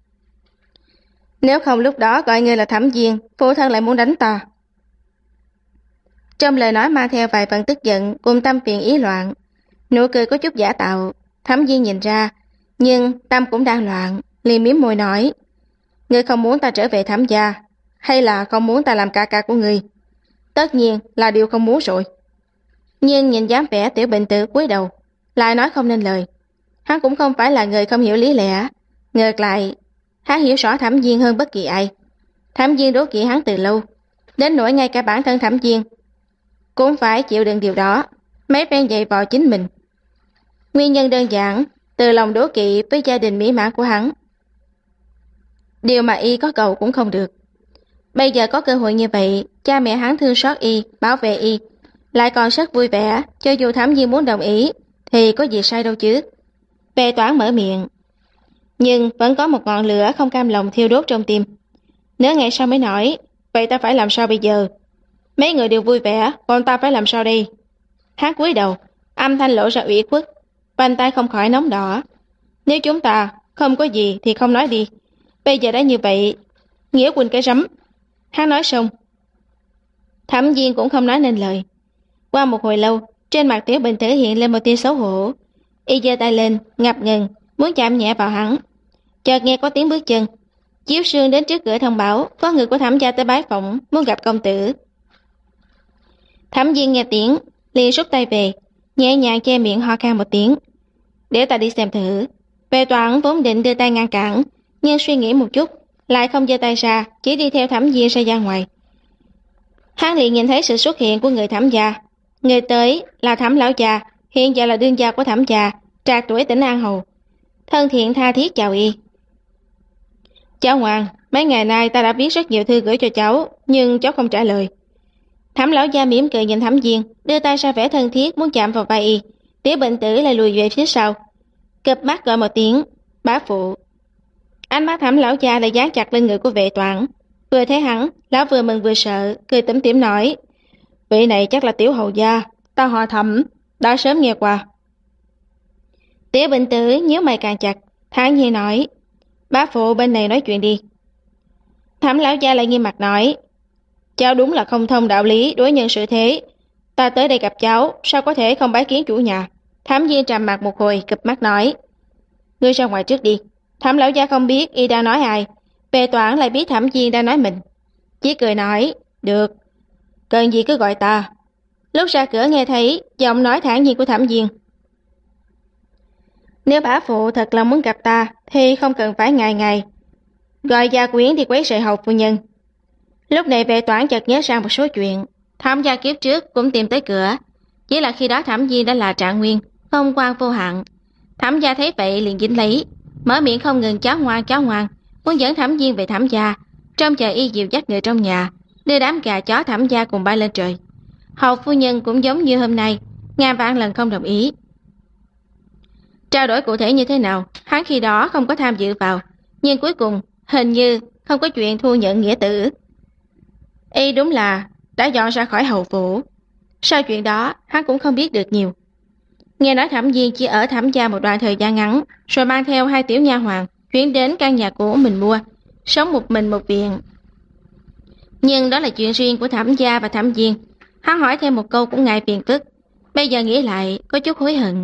Nếu không lúc đó gọi ngươi là Thẩm Diên, phụ thân lại muốn đánh ta. Trong lời nói mang theo vài phần tức giận cùng tâm phiền ý loạn, nụ cười có chút giả tạo. Thẩm Diên nhìn ra, nhưng tâm cũng đang loạn, liền mím môi nói, ngươi không muốn ta trở về Thẩm gia, hay là không muốn ta làm ca ca của ngươi? Tất nhiên là điều không muốn rồi. Nhưng nhìn dáng vẻ tiểu bệnh tử cúi đầu, lại nói không nên lời. Hắn cũng không phải là người không hiểu lý lẽ, ngược lại, hắn hiểu rõ Thẩm Diên hơn bất kỳ ai. Thẩm Diên đố kỵ hắn từ lâu, đến nỗi ngay cả bản thân Thẩm Diên cũng phải chịu đựng điều đó, mấy phen dạy vò chính mình. Nguyên nhân đơn giản, từ lòng đố kỵ với gia đình mỹ mãn của hắn. Điều mà y có cầu cũng không được. Bây giờ có cơ hội như vậy, cha mẹ hắn thương xót y, bảo vệ y, lại còn rất vui vẻ, cho dù Thẩm Diên muốn đồng ý, thì có gì sai đâu chứ. Vệ Toản mở miệng, nhưng vẫn có một ngọn lửa không cam lòng thiêu đốt trong tim. Nửa ngày sau mới nói, vậy ta phải làm sao bây giờ? Mấy người đều vui vẻ, còn ta phải làm sao đây? Hắn cúi đầu, âm thanh lộ ra ủy khuất, bàn tay không khỏi nóng đỏ. Nếu chúng ta không có gì thì không nói đi. Bây giờ đã như vậy, Nghĩa huynh cái rắm. Hắn nói xong, Thẩm Diên cũng không nói nên lời. Qua một hồi lâu, trên mặt tiểu bình tử hiện lên một tia xấu hổ. Y giơ tay lên, ngập ngừng, muốn chạm nhẹ vào hắn. Chợt nghe có tiếng bước chân. Chiếu Sương đến trước cửa thông báo có người của Thẩm gia tới bái phỏng, muốn gặp công tử. Thẩm Viên nghe tiếng, liền rút tay về, nhẹ nhàng che miệng ho khan một tiếng. Để ta đi xem thử. Vệ Toản vốn định đưa tay ngăn cản, nhưng suy nghĩ một chút, lại không giơ tay ra, chỉ đi theo Thẩm Viên ra ra ngoài. Hắn liền nhìn thấy sự xuất hiện của người Thẩm gia. Người tới là Thẩm lão già, hiện giờ là đương gia của Thẩm gia, trạc tuổi Tỉnh An Hầu. Thân thiện tha thiết chào y. Cháu ngoan, mấy ngày nay ta đã viết rất nhiều thư gửi cho cháu, nhưng cháu không trả lời. Thẩm lão gia mỉm cười nhìn Thẩm Viên, đưa tay ra vẻ thân thiết muốn chạm vào vai y. Tiểu Bệnh Tử lại lùi về phía sau, cụp mắt gọi một tiếng, bá phụ. Ánh mắt Thẩm lão gia lại dán chặt lên người của Vệ Toản. Vừa thấy hắn, lão vừa mừng vừa sợ, cười tủm tỉm nói: vị này chắc là Tiểu hầu gia, ta họ Thẩm, đã sớm nghe qua. Tiểu Bệnh Tử nhíu mày càng chặt, thản nhiên nói: bá phụ bên này nói chuyện đi. Thẩm lão gia lại nghiêm mặt nói: cháu đúng là không thông đạo lý đối nhân xử thế. Ta tới đây gặp cháu, sao có thể không bái kiến chủ nhà? Thẩm Viên trầm mặt một hồi, cụp mắt nói: ngươi ra ngoài trước đi. Thẩm lão gia không biết y đang nói ai, Vệ Toản lại biết Thẩm Viên đang nói mình, chỉ cười nói: được, cần gì cứ gọi ta. Lúc ra cửa nghe thấy giọng nói thản nhiên của Thẩm Viên: nếu bá phụ thật lòng muốn gặp ta thì không cần phải ngày ngày gọi gia quyến đi quấy rầy hầu phu nhân. Lúc này Vệ Toản chợt nhớ ra một số chuyện. Thẩm gia kiếp trước cũng tìm tới cửa, chỉ là khi đó Thẩm Viên đã là trạng nguyên, phong quan vô hạn. Thẩm gia thấy vậy liền dính lấy, mở miệng không ngừng cháu ngoan, muốn dẫn Thẩm Viên về Thẩm gia, trông chờ y dìu dắt người trong nhà, đưa đám gà chó Thẩm gia cùng bay lên trời. Hầu phu nhân cũng giống như hôm nay, ngàn vạn lần không đồng ý. Trao đổi cụ thể như thế nào, hắn khi đó không có tham dự vào, nhưng cuối cùng hình như không có chuyện thu nhận nghĩa tử. Y đúng là đã dọn ra khỏi hầu phủ. Sau chuyện đó, hắn cũng không biết được nhiều. Nghe nói Thẩm Viên chỉ ở Thẩm gia một đoạn thời gian ngắn, rồi mang theo 2 tiểu nha hoàn chuyển đến căn nhà cũ mình mua, sống một mình một viện. Nhưng đó là chuyện riêng của Thẩm gia và Thẩm Viên. Hắn hỏi thêm một câu cũng ngại phiền phức, bây giờ nghĩ lại có chút hối hận.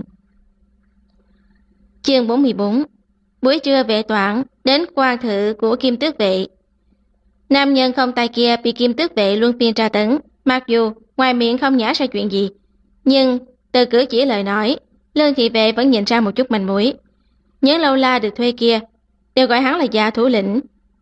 Chương 44. Buổi trưa Vệ Toản đến quan thự của Kim Tước vệ. Nam nhân không tay kia bị Kim Tước vệ luân phiên tra tấn, mặc dù ngoài miệng không nhả ra chuyện gì, nhưng từ cử chỉ lời nói, Lương thị vệ vẫn nhìn ra một chút manh mối. Những lâu la được thuê kia đều gọi hắn là gia thủ lĩnh.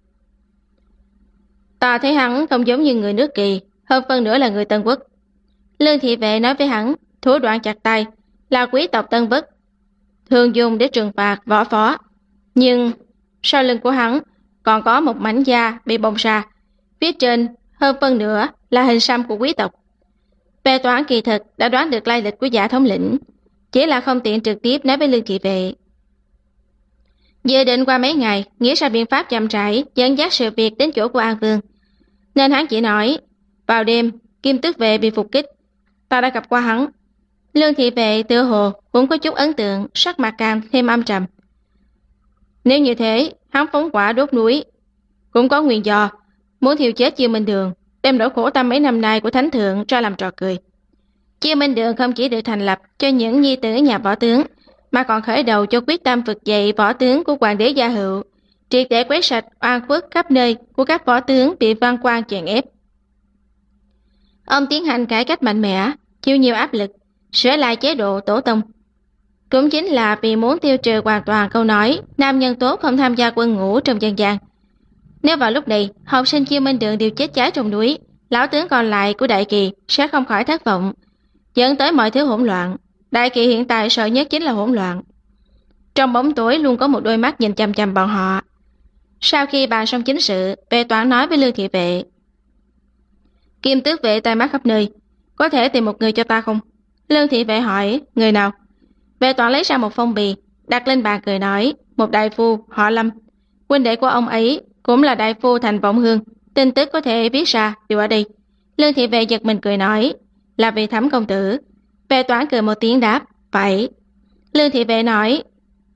Ta thấy hắn không giống như người nước Kỳ, hơn phân nữa là người Tân Quốc. Lương thị vệ nói với hắn, thủ đoạn chặt tay là quý tộc Tân Quốc, thường dùng để trừng phạt võ phó. Nhưng sau lưng của hắn còn có một mảnh da bị bong ra, phía trên hơn phân nửa là hình xăm của quý tộc. Vệ Toản kỳ thực đã đoán được lai lịch của giả thống lĩnh, chỉ là không tiện trực tiếp nói với Lương thị vệ. Dự định qua mấy ngày nghĩ ra biện pháp chậm rãi dẫn dắt sự việc đến chỗ của An Vương, nên hắn chỉ nói: vào đêm Kim Tước vệ bị phục kích, ta đã gặp qua hắn. Lương thị vệ tựa hồ cũng có chút ấn tượng, sắc mặt càng thêm âm trầm. Nếu như thế, hắn phóng hỏa đốt núi cũng có nguyên do, muốn thiêu chết Chiêu Minh Đường, đem nỗi khổ tâm mấy năm nay của thánh thượng ra làm trò cười. Chiêu Minh Đường không chỉ được thành lập cho những nhi tử nhà võ tướng, mà còn khởi đầu cho quyết tâm vực dậy võ tướng của hoàng đế Gia Hữu, triệt để quét sạch oan khuất khắp nơi của các võ tướng bị văn quan chèn ép. Ông tiến hành cải cách mạnh mẽ, chịu nhiều áp lực, sửa lại chế độ tổ tông. Cũng chính là vì muốn tiêu trừ hoàn toàn câu nói nam nhân tốt không tham gia quân ngũ trong dân gian. Nếu vào lúc này học sinh Chiêu Minh Đường đều chết cháy trong núi, lão tướng còn lại của Đại Kỳ sẽ không khỏi thất vọng, dẫn tới mọi thứ hỗn loạn. Đại Kỳ hiện tại sợ nhất chính là hỗn loạn. Trong bóng tối luôn có một đôi mắt nhìn chằm chằm bọn họ. Sau khi bàn xong chính sự, Vệ Toản nói với Lương thị vệ: Kim Tước vệ tai mắt khắp nơi, có thể tìm một người cho ta không? Lương thị vệ hỏi: người nào? Vệ Toản lấy ra một phong bì đặt lên bàn cười nói: một đại phu họ Lâm, huynh đệ của ông ấy cũng là đại phu thành Vọng Hương, tin tức có thể viết ra đều ở đây. Lương thị vệ giật mình cười nói: là vì Thẩm công tử. Vệ Toản cười một tiếng đáp: vậy. Lương thị vệ nói: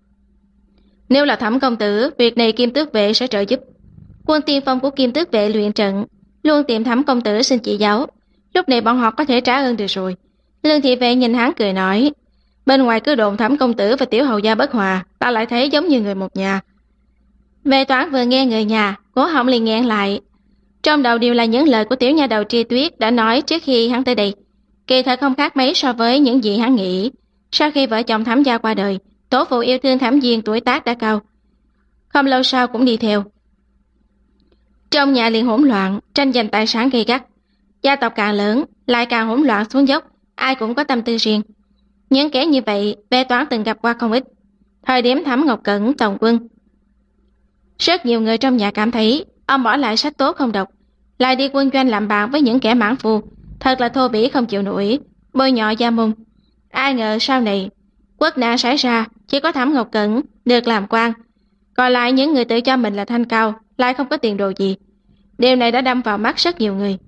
nếu là Thẩm công tử, việc này Kim Tước vệ sẽ trợ giúp. Quân tiên phong của Kim Tước vệ luyện trận luôn tìm Thẩm công tử xin chỉ giáo, lúc này bọn họ có thể trả ơn được rồi. Lương thị vệ nhìn hắn cười nói: bên ngoài cứ đồn Thẩm công tử và Tiểu hầu gia bất hòa, ta lại thấy giống như người một nhà. Vệ Toán vừa nghe người nhà, cổ họng liền nghẹn lại. Trong đầu đều là những lời của tiểu nha đầu Tri Tuyết đã nói trước khi hắn tới đây. Kỳ thật không khác mấy so với những gì hắn nghĩ. Sau khi vợ chồng Thẩm gia qua đời, tổ phụ yêu thương Thẩm Diên tuổi tác đã cao, không lâu sau cũng đi theo. Trong nhà liền hỗn loạn, tranh giành tài sản gay gắt. Gia tộc càng lớn, lại càng hỗn loạn xuống dốc, ai cũng có tâm tư riêng. Những kẻ như vậy, Vệ Toán từng gặp qua không ít. Thời điểm Thẩm Ngọc Cẩn tổng quân, rất nhiều người trong nhà cảm thấy ông bỏ lại sách tốt không đọc, lại đi quân doanh làm bạn với những kẻ mãn phu, thật là thô bỉ không chịu nổi, bôi nhọ gia môn. Ai ngờ sau này quốc nạn xảy ra, chỉ có Thẩm Ngọc Cẩn được làm quan, còn lại những người tự cho mình là thanh cao, lại không có tiền đồ gì. Điều này đã đâm vào mắt rất nhiều người.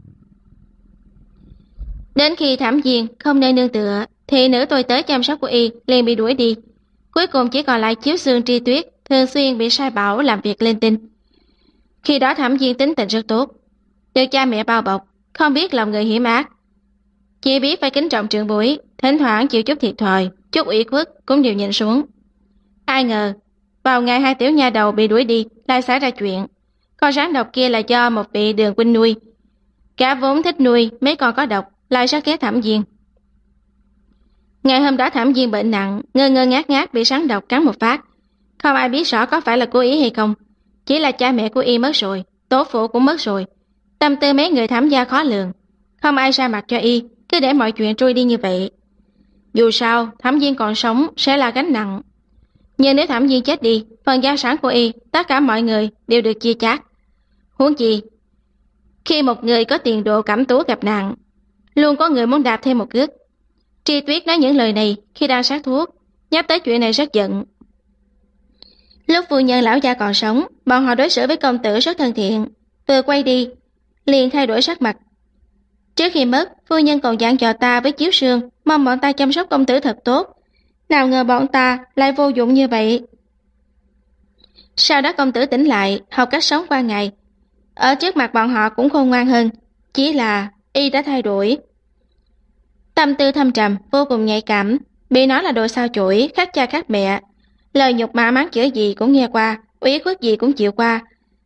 Đến khi Thẩm Diên không nơi nương tựa, thì nữ tôi tới chăm sóc của y liền bị đuổi đi. Cuối cùng chỉ còn lại Chiếu Xương Tri Tuyết, thường xuyên bị sai bảo làm việc linh tinh. Khi đó Thẩm Diên tính tình rất tốt, được cha mẹ bao bọc, không biết lòng người hiểm ác, chỉ biết phải kính trọng trưởng bối, thỉnh thoảng chịu chút thiệt thòi, chút ủy khuất cũng đều nhìn xuống. Ai ngờ vào ngày hai tiểu nha đầu bị đuổi đi, lại xảy ra chuyện. Con rắn độc kia là do một vị Đường huynh nuôi, cả vốn thích nuôi mấy con có độc, lại rất ghét Thẩm Diên. Ngày hôm đó Thẩm Diên bệnh nặng, ngơ ngơ ngác ngác bị rắn độc cắn một phát. Không ai biết rõ có phải là cố ý hay không, chỉ là cha mẹ của y mất rồi, tổ phụ cũng mất rồi. Tâm tư mấy người Thẩm gia khó lường, không ai ra mặt cho y, cứ để mọi chuyện trôi đi như vậy. Dù sao Thẩm Diên còn sống sẽ là gánh nặng, nhưng nếu Thẩm Diên chết đi, phần gia sản của y tất cả mọi người đều được chia chác. Huống chi khi một người có tiền đồ cẩm tú gặp nạn, luôn có người muốn đạp thêm một cước. Tri Tuyết nói những lời này khi đang sát thuốc, nhắc tới chuyện này rất giận. Lúc phu nhân lão gia còn sống, bọn họ đối xử với công tử rất thân thiện, vừa quay đi liền thay đổi sắc mặt. Trước khi mất, phu nhân còn dặn dò ta với Chiếu Sương mong bọn ta chăm sóc công tử thật tốt. Nào ngờ bọn ta lại vô dụng như vậy. Sau đó công tử tỉnh lại, học cách sống qua ngày. Ở trước mặt bọn họ cũng khôn ngoan hơn, chỉ là y đã thay đổi. Tâm tư thâm trầm, vô cùng nhạy cảm, bị nói là đồ sao chổi, khác cha khác mẹ. Lời nhục mạ mắng chửi gì cũng nghe qua, ủy khuất gì cũng chịu qua.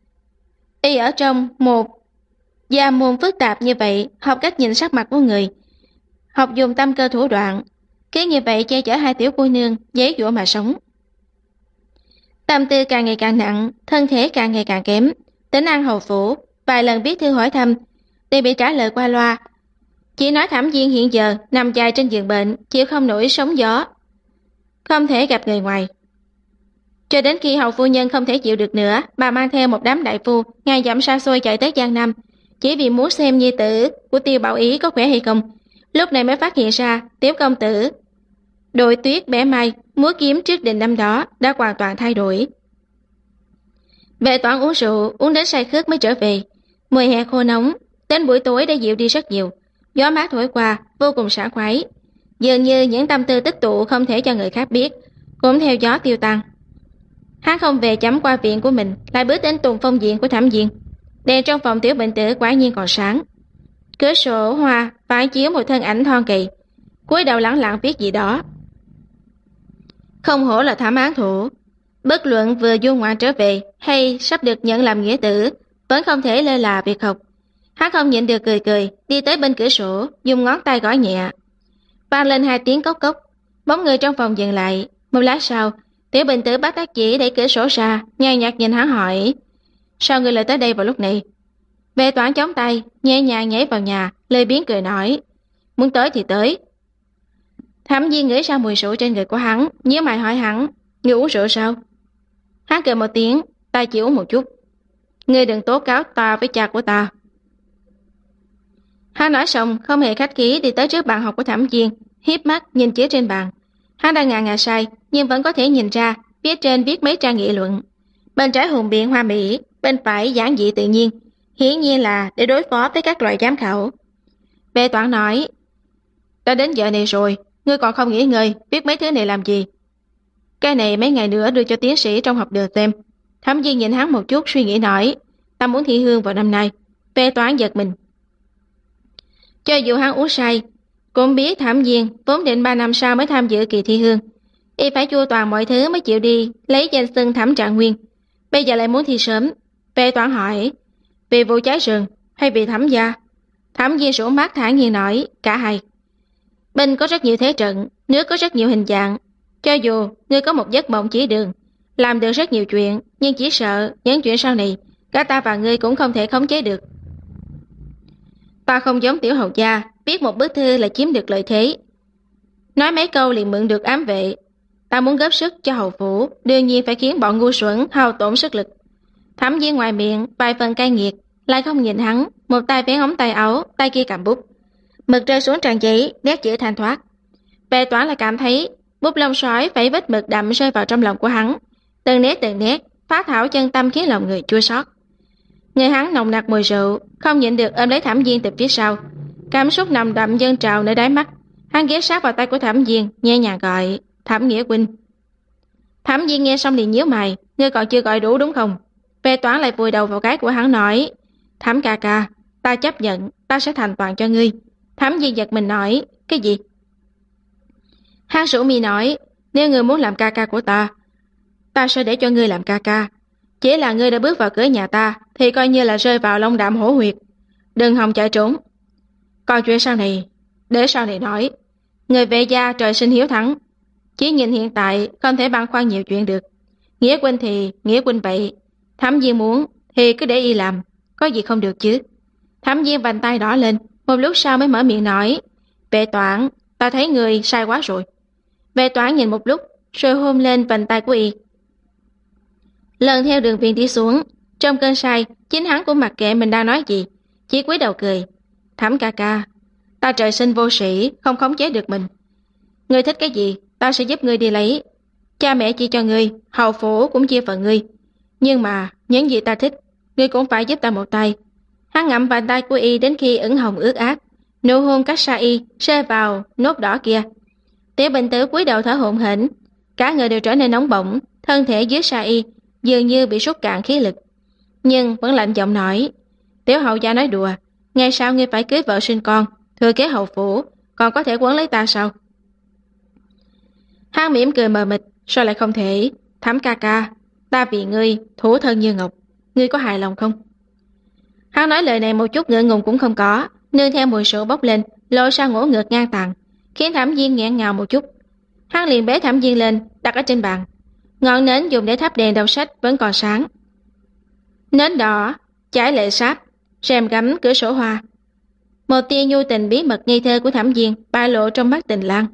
Y ở trong một gia môn phức tạp như vậy, học cách nhìn sắc mặt của người, học dùng tâm cơ thủ đoạn, cứ như vậy che chở hai tiểu cô nương, giấy giũa mà sống. Tâm tư càng ngày càng nặng, thân thể càng ngày càng kém, tính ăn hầu phủ, vài lần viết thư hỏi thăm, đều bị trả lời qua loa. Chỉ nói Thẩm Diên hiện giờ nằm dài trên giường bệnh, chịu không nổi sóng gió, không thể gặp người ngoài. Cho đến khi hầu phu nhân không thể chịu được nữa, bà mang theo một đám đại phu ngàn dặm xa xôi chạy tới Giang Nam, chỉ vì muốn xem nhi tử của Tiêu Bảo Ý có khỏe hay không. Lúc này mới phát hiện ra tiểu công tử Đội Tuyết bẻ mai múa kiếm trước đình năm đó đã hoàn toàn thay đổi. Vệ Toán uống rượu uống đến say khướt mới trở về. Mùa hè khô nóng, đến buổi tối đã dịu đi rất nhiều, gió mát thổi qua vô cùng sảng khoái, dường như những tâm tư tích tụ không thể cho người khác biết cũng theo gió tiêu tan. Hắn không về chấm qua viện của mình, lại bước đến Tùng Phong viện của Thẩm Diên. Đèn trong phòng tiểu bệnh tử quả nhiên còn sáng, cửa sổ hoa phản chiếu một thân ảnh thon gầy, cúi đầu lẳng lặng viết gì đó. Không hổ là Thẩm án thủ, bất luận vừa du ngoạn trở về hay sắp được nhận làm nghĩa tử, vẫn không thể lơ là việc học. Hắn không nhịn được cười cười, đi tới bên cửa sổ, dùng ngón tay gõ nhẹ. Vang lên hai tiếng cốc cốc, bóng người trong phòng dừng lại. Một lát sau, tiểu bình tử bắt tác chỉ đẩy cửa sổ ra, nhàn nhạt nhìn hắn hỏi: sao ngươi lại tới đây vào lúc này? Vệ Toán chống tay, nhẹ nhàng nhảy vào nhà, lười biếng cười nói: muốn tới thì tới. Thẩm Diên ngửi ra mùi rượu trên người của hắn, nhíu mày hỏi hắn: ngươi uống rượu sao? Hắn cười một tiếng: ta chỉ uống một chút. Ngươi đừng tố cáo ta với cha của ta. Hắn nói xong không hề khách khí đi tới trước bàn học của Thẩm Diên, hiếp mắt nhìn chữ trên bàn. Hắn đang ngà sai nhưng vẫn có thể nhìn ra phía trên viết mấy trang nghị luận. Bên trái hùng biện hoa mỹ, bên phải giản dị tự nhiên, hiển nhiên là để đối phó với các loại giám khảo. Vệ Toán nói: đã đến giờ này rồi, ngươi còn không nghỉ ngơi, viết mấy thứ này làm gì? Cái này mấy ngày nữa đưa cho tiến sĩ trong học đường xem. Thẩm Diên nhìn hắn một chút suy nghĩ nói: ta muốn thi hương vào năm nay. Vệ Toán giật mình. Cho dù hắn uống say, cũng biết Thẩm Diên vốn định 3 năm sau mới tham dự kỳ thi hương, y phải chu toàn mọi thứ mới chịu đi lấy danh xưng Thẩm Trạng Nguyên. bây giờ lại muốn thi sớm. Vệ Toản hỏi, vì vụ cháy rừng hay vì Thẩm gia? Thẩm Viên sổ mắt thản nhiên nói, cả hai. Binh có rất nhiều thế trận, nước có rất nhiều hình dạng. Cho dù ngươi có một giấc mộng chỉ đường, làm được rất nhiều chuyện, nhưng chỉ sợ những chuyện sau này, cả ta và ngươi cũng không thể khống chế được. Ta không giống Tiểu Hầu gia, viết một bức thư là chiếm được lợi thế. Nói mấy câu liền mượn được ám vệ. Ta muốn góp sức cho hầu phủ, đương nhiên phải khiến bọn ngu xuẩn hao tổn sức lực. Thẩm Viên ngoài miệng vài phần cay nghiệt, lại không nhìn hắn, một tay vén ống tay áo, tay kia cầm bút. Mực rơi xuống trang giấy, nét chữ thanh thoát. Vệ Toản lại cảm thấy bút lông sói vẫy vết mực đậm rơi vào trong lòng của hắn, từng nét, phá thảo chân tâm khiến lòng người chua xót. Người hắn nồng nặc mùi rượu, không nhịn được ôm lấy Thẩm Viên từ phía sau. Cảm xúc nồng đậm dâng trào nơi đáy mắt. Hắn ghé sát vào tay của Thẩm Viên, nhẹ nhàng gọi, Thẩm Nghĩa huynh. Thẩm Viên nghe xong liền nhíu mày, ngươi còn chưa gọi đủ đúng không? Vệ Toản lại vùi đầu vào gái của hắn nói, Thẩm ca ca, ta chấp nhận, ta sẽ thành toàn cho ngươi. Thẩm Viên giật mình nói, cái gì? Hắn sủ mi nói, nếu ngươi muốn làm ca ca của ta, ta sẽ để cho ngươi làm ca ca. Chỉ là ngươi đã bước vào cửa nhà ta, thì coi như là rơi vào long đạm hổ huyệt. Đừng hòng chạy trốn. Còn chuyện sau này, để sau này nói. Người Vệ gia trời sinh hiếu thắng. Chỉ nhìn hiện tại không thể băn khoăn nhiều chuyện được. Nghĩa huynh thì nghĩa huynh vậy. Thẩm Viên muốn thì cứ để y làm, có gì không được chứ. Thẩm Viên vành tay đỏ lên, một lúc sau mới mở miệng nói, Vệ Toản, ta thấy người sai quá rồi. Vệ Toản nhìn một lúc, rồi hôn lên vành tay của y. Lần theo đường viền đi xuống, trong cơn say, chính hắn cũng mặc kệ mình đang nói gì, chỉ cúi đầu cười. Thẩm ca ca, ta trời sinh vô sĩ, không khống chế được mình. Ngươi thích cái gì, ta sẽ giúp ngươi đi lấy. Cha mẹ chia cho ngươi, hầu phủ cũng chia phần ngươi. Nhưng mà, những gì ta thích, ngươi cũng phải giúp ta một tay. Hắn ngậm bàn tay của y đến khi ửng hồng ướt át, nụ hôn cách xa y, rơi vào nốt đỏ kia. Tiểu Bình Tử cúi đầu thở hổn hển, cả người đều trở nên nóng bỏng, thân thể dưới xa y dường như bị sút cạn khí lực, nhưng vẫn lạnh giọng nói, Tiểu hầu gia nói đùa, ngày sau ngươi phải cưới vợ sinh con, thừa kế hầu phủ, còn có thể quấn lấy ta sao? Hắn mỉm cười mờ mịt, sao lại không thể? Thẩm ca ca, ta vì ngươi thủ thân như ngọc, ngươi có hài lòng không? Hắn nói lời này một chút ngượng ngùng cũng không có, nương theo mùi rượu bốc lên, lôi ra ngỗ ngược ngang tàn, khiến Thẩm Viên nghẹn ngào một chút. Hắn liền bế Thẩm Viên lên, đặt ở trên bàn. Ngọn nến dùng để thắp đèn đầu sách vẫn còn sáng. Nến đỏ, chải lệ sáp, rèm gấm cửa sổ hoa. Một tia nhu tình bí mật ngây thơ của Thẩm Viên bại lộ trong mắt Tình Lang.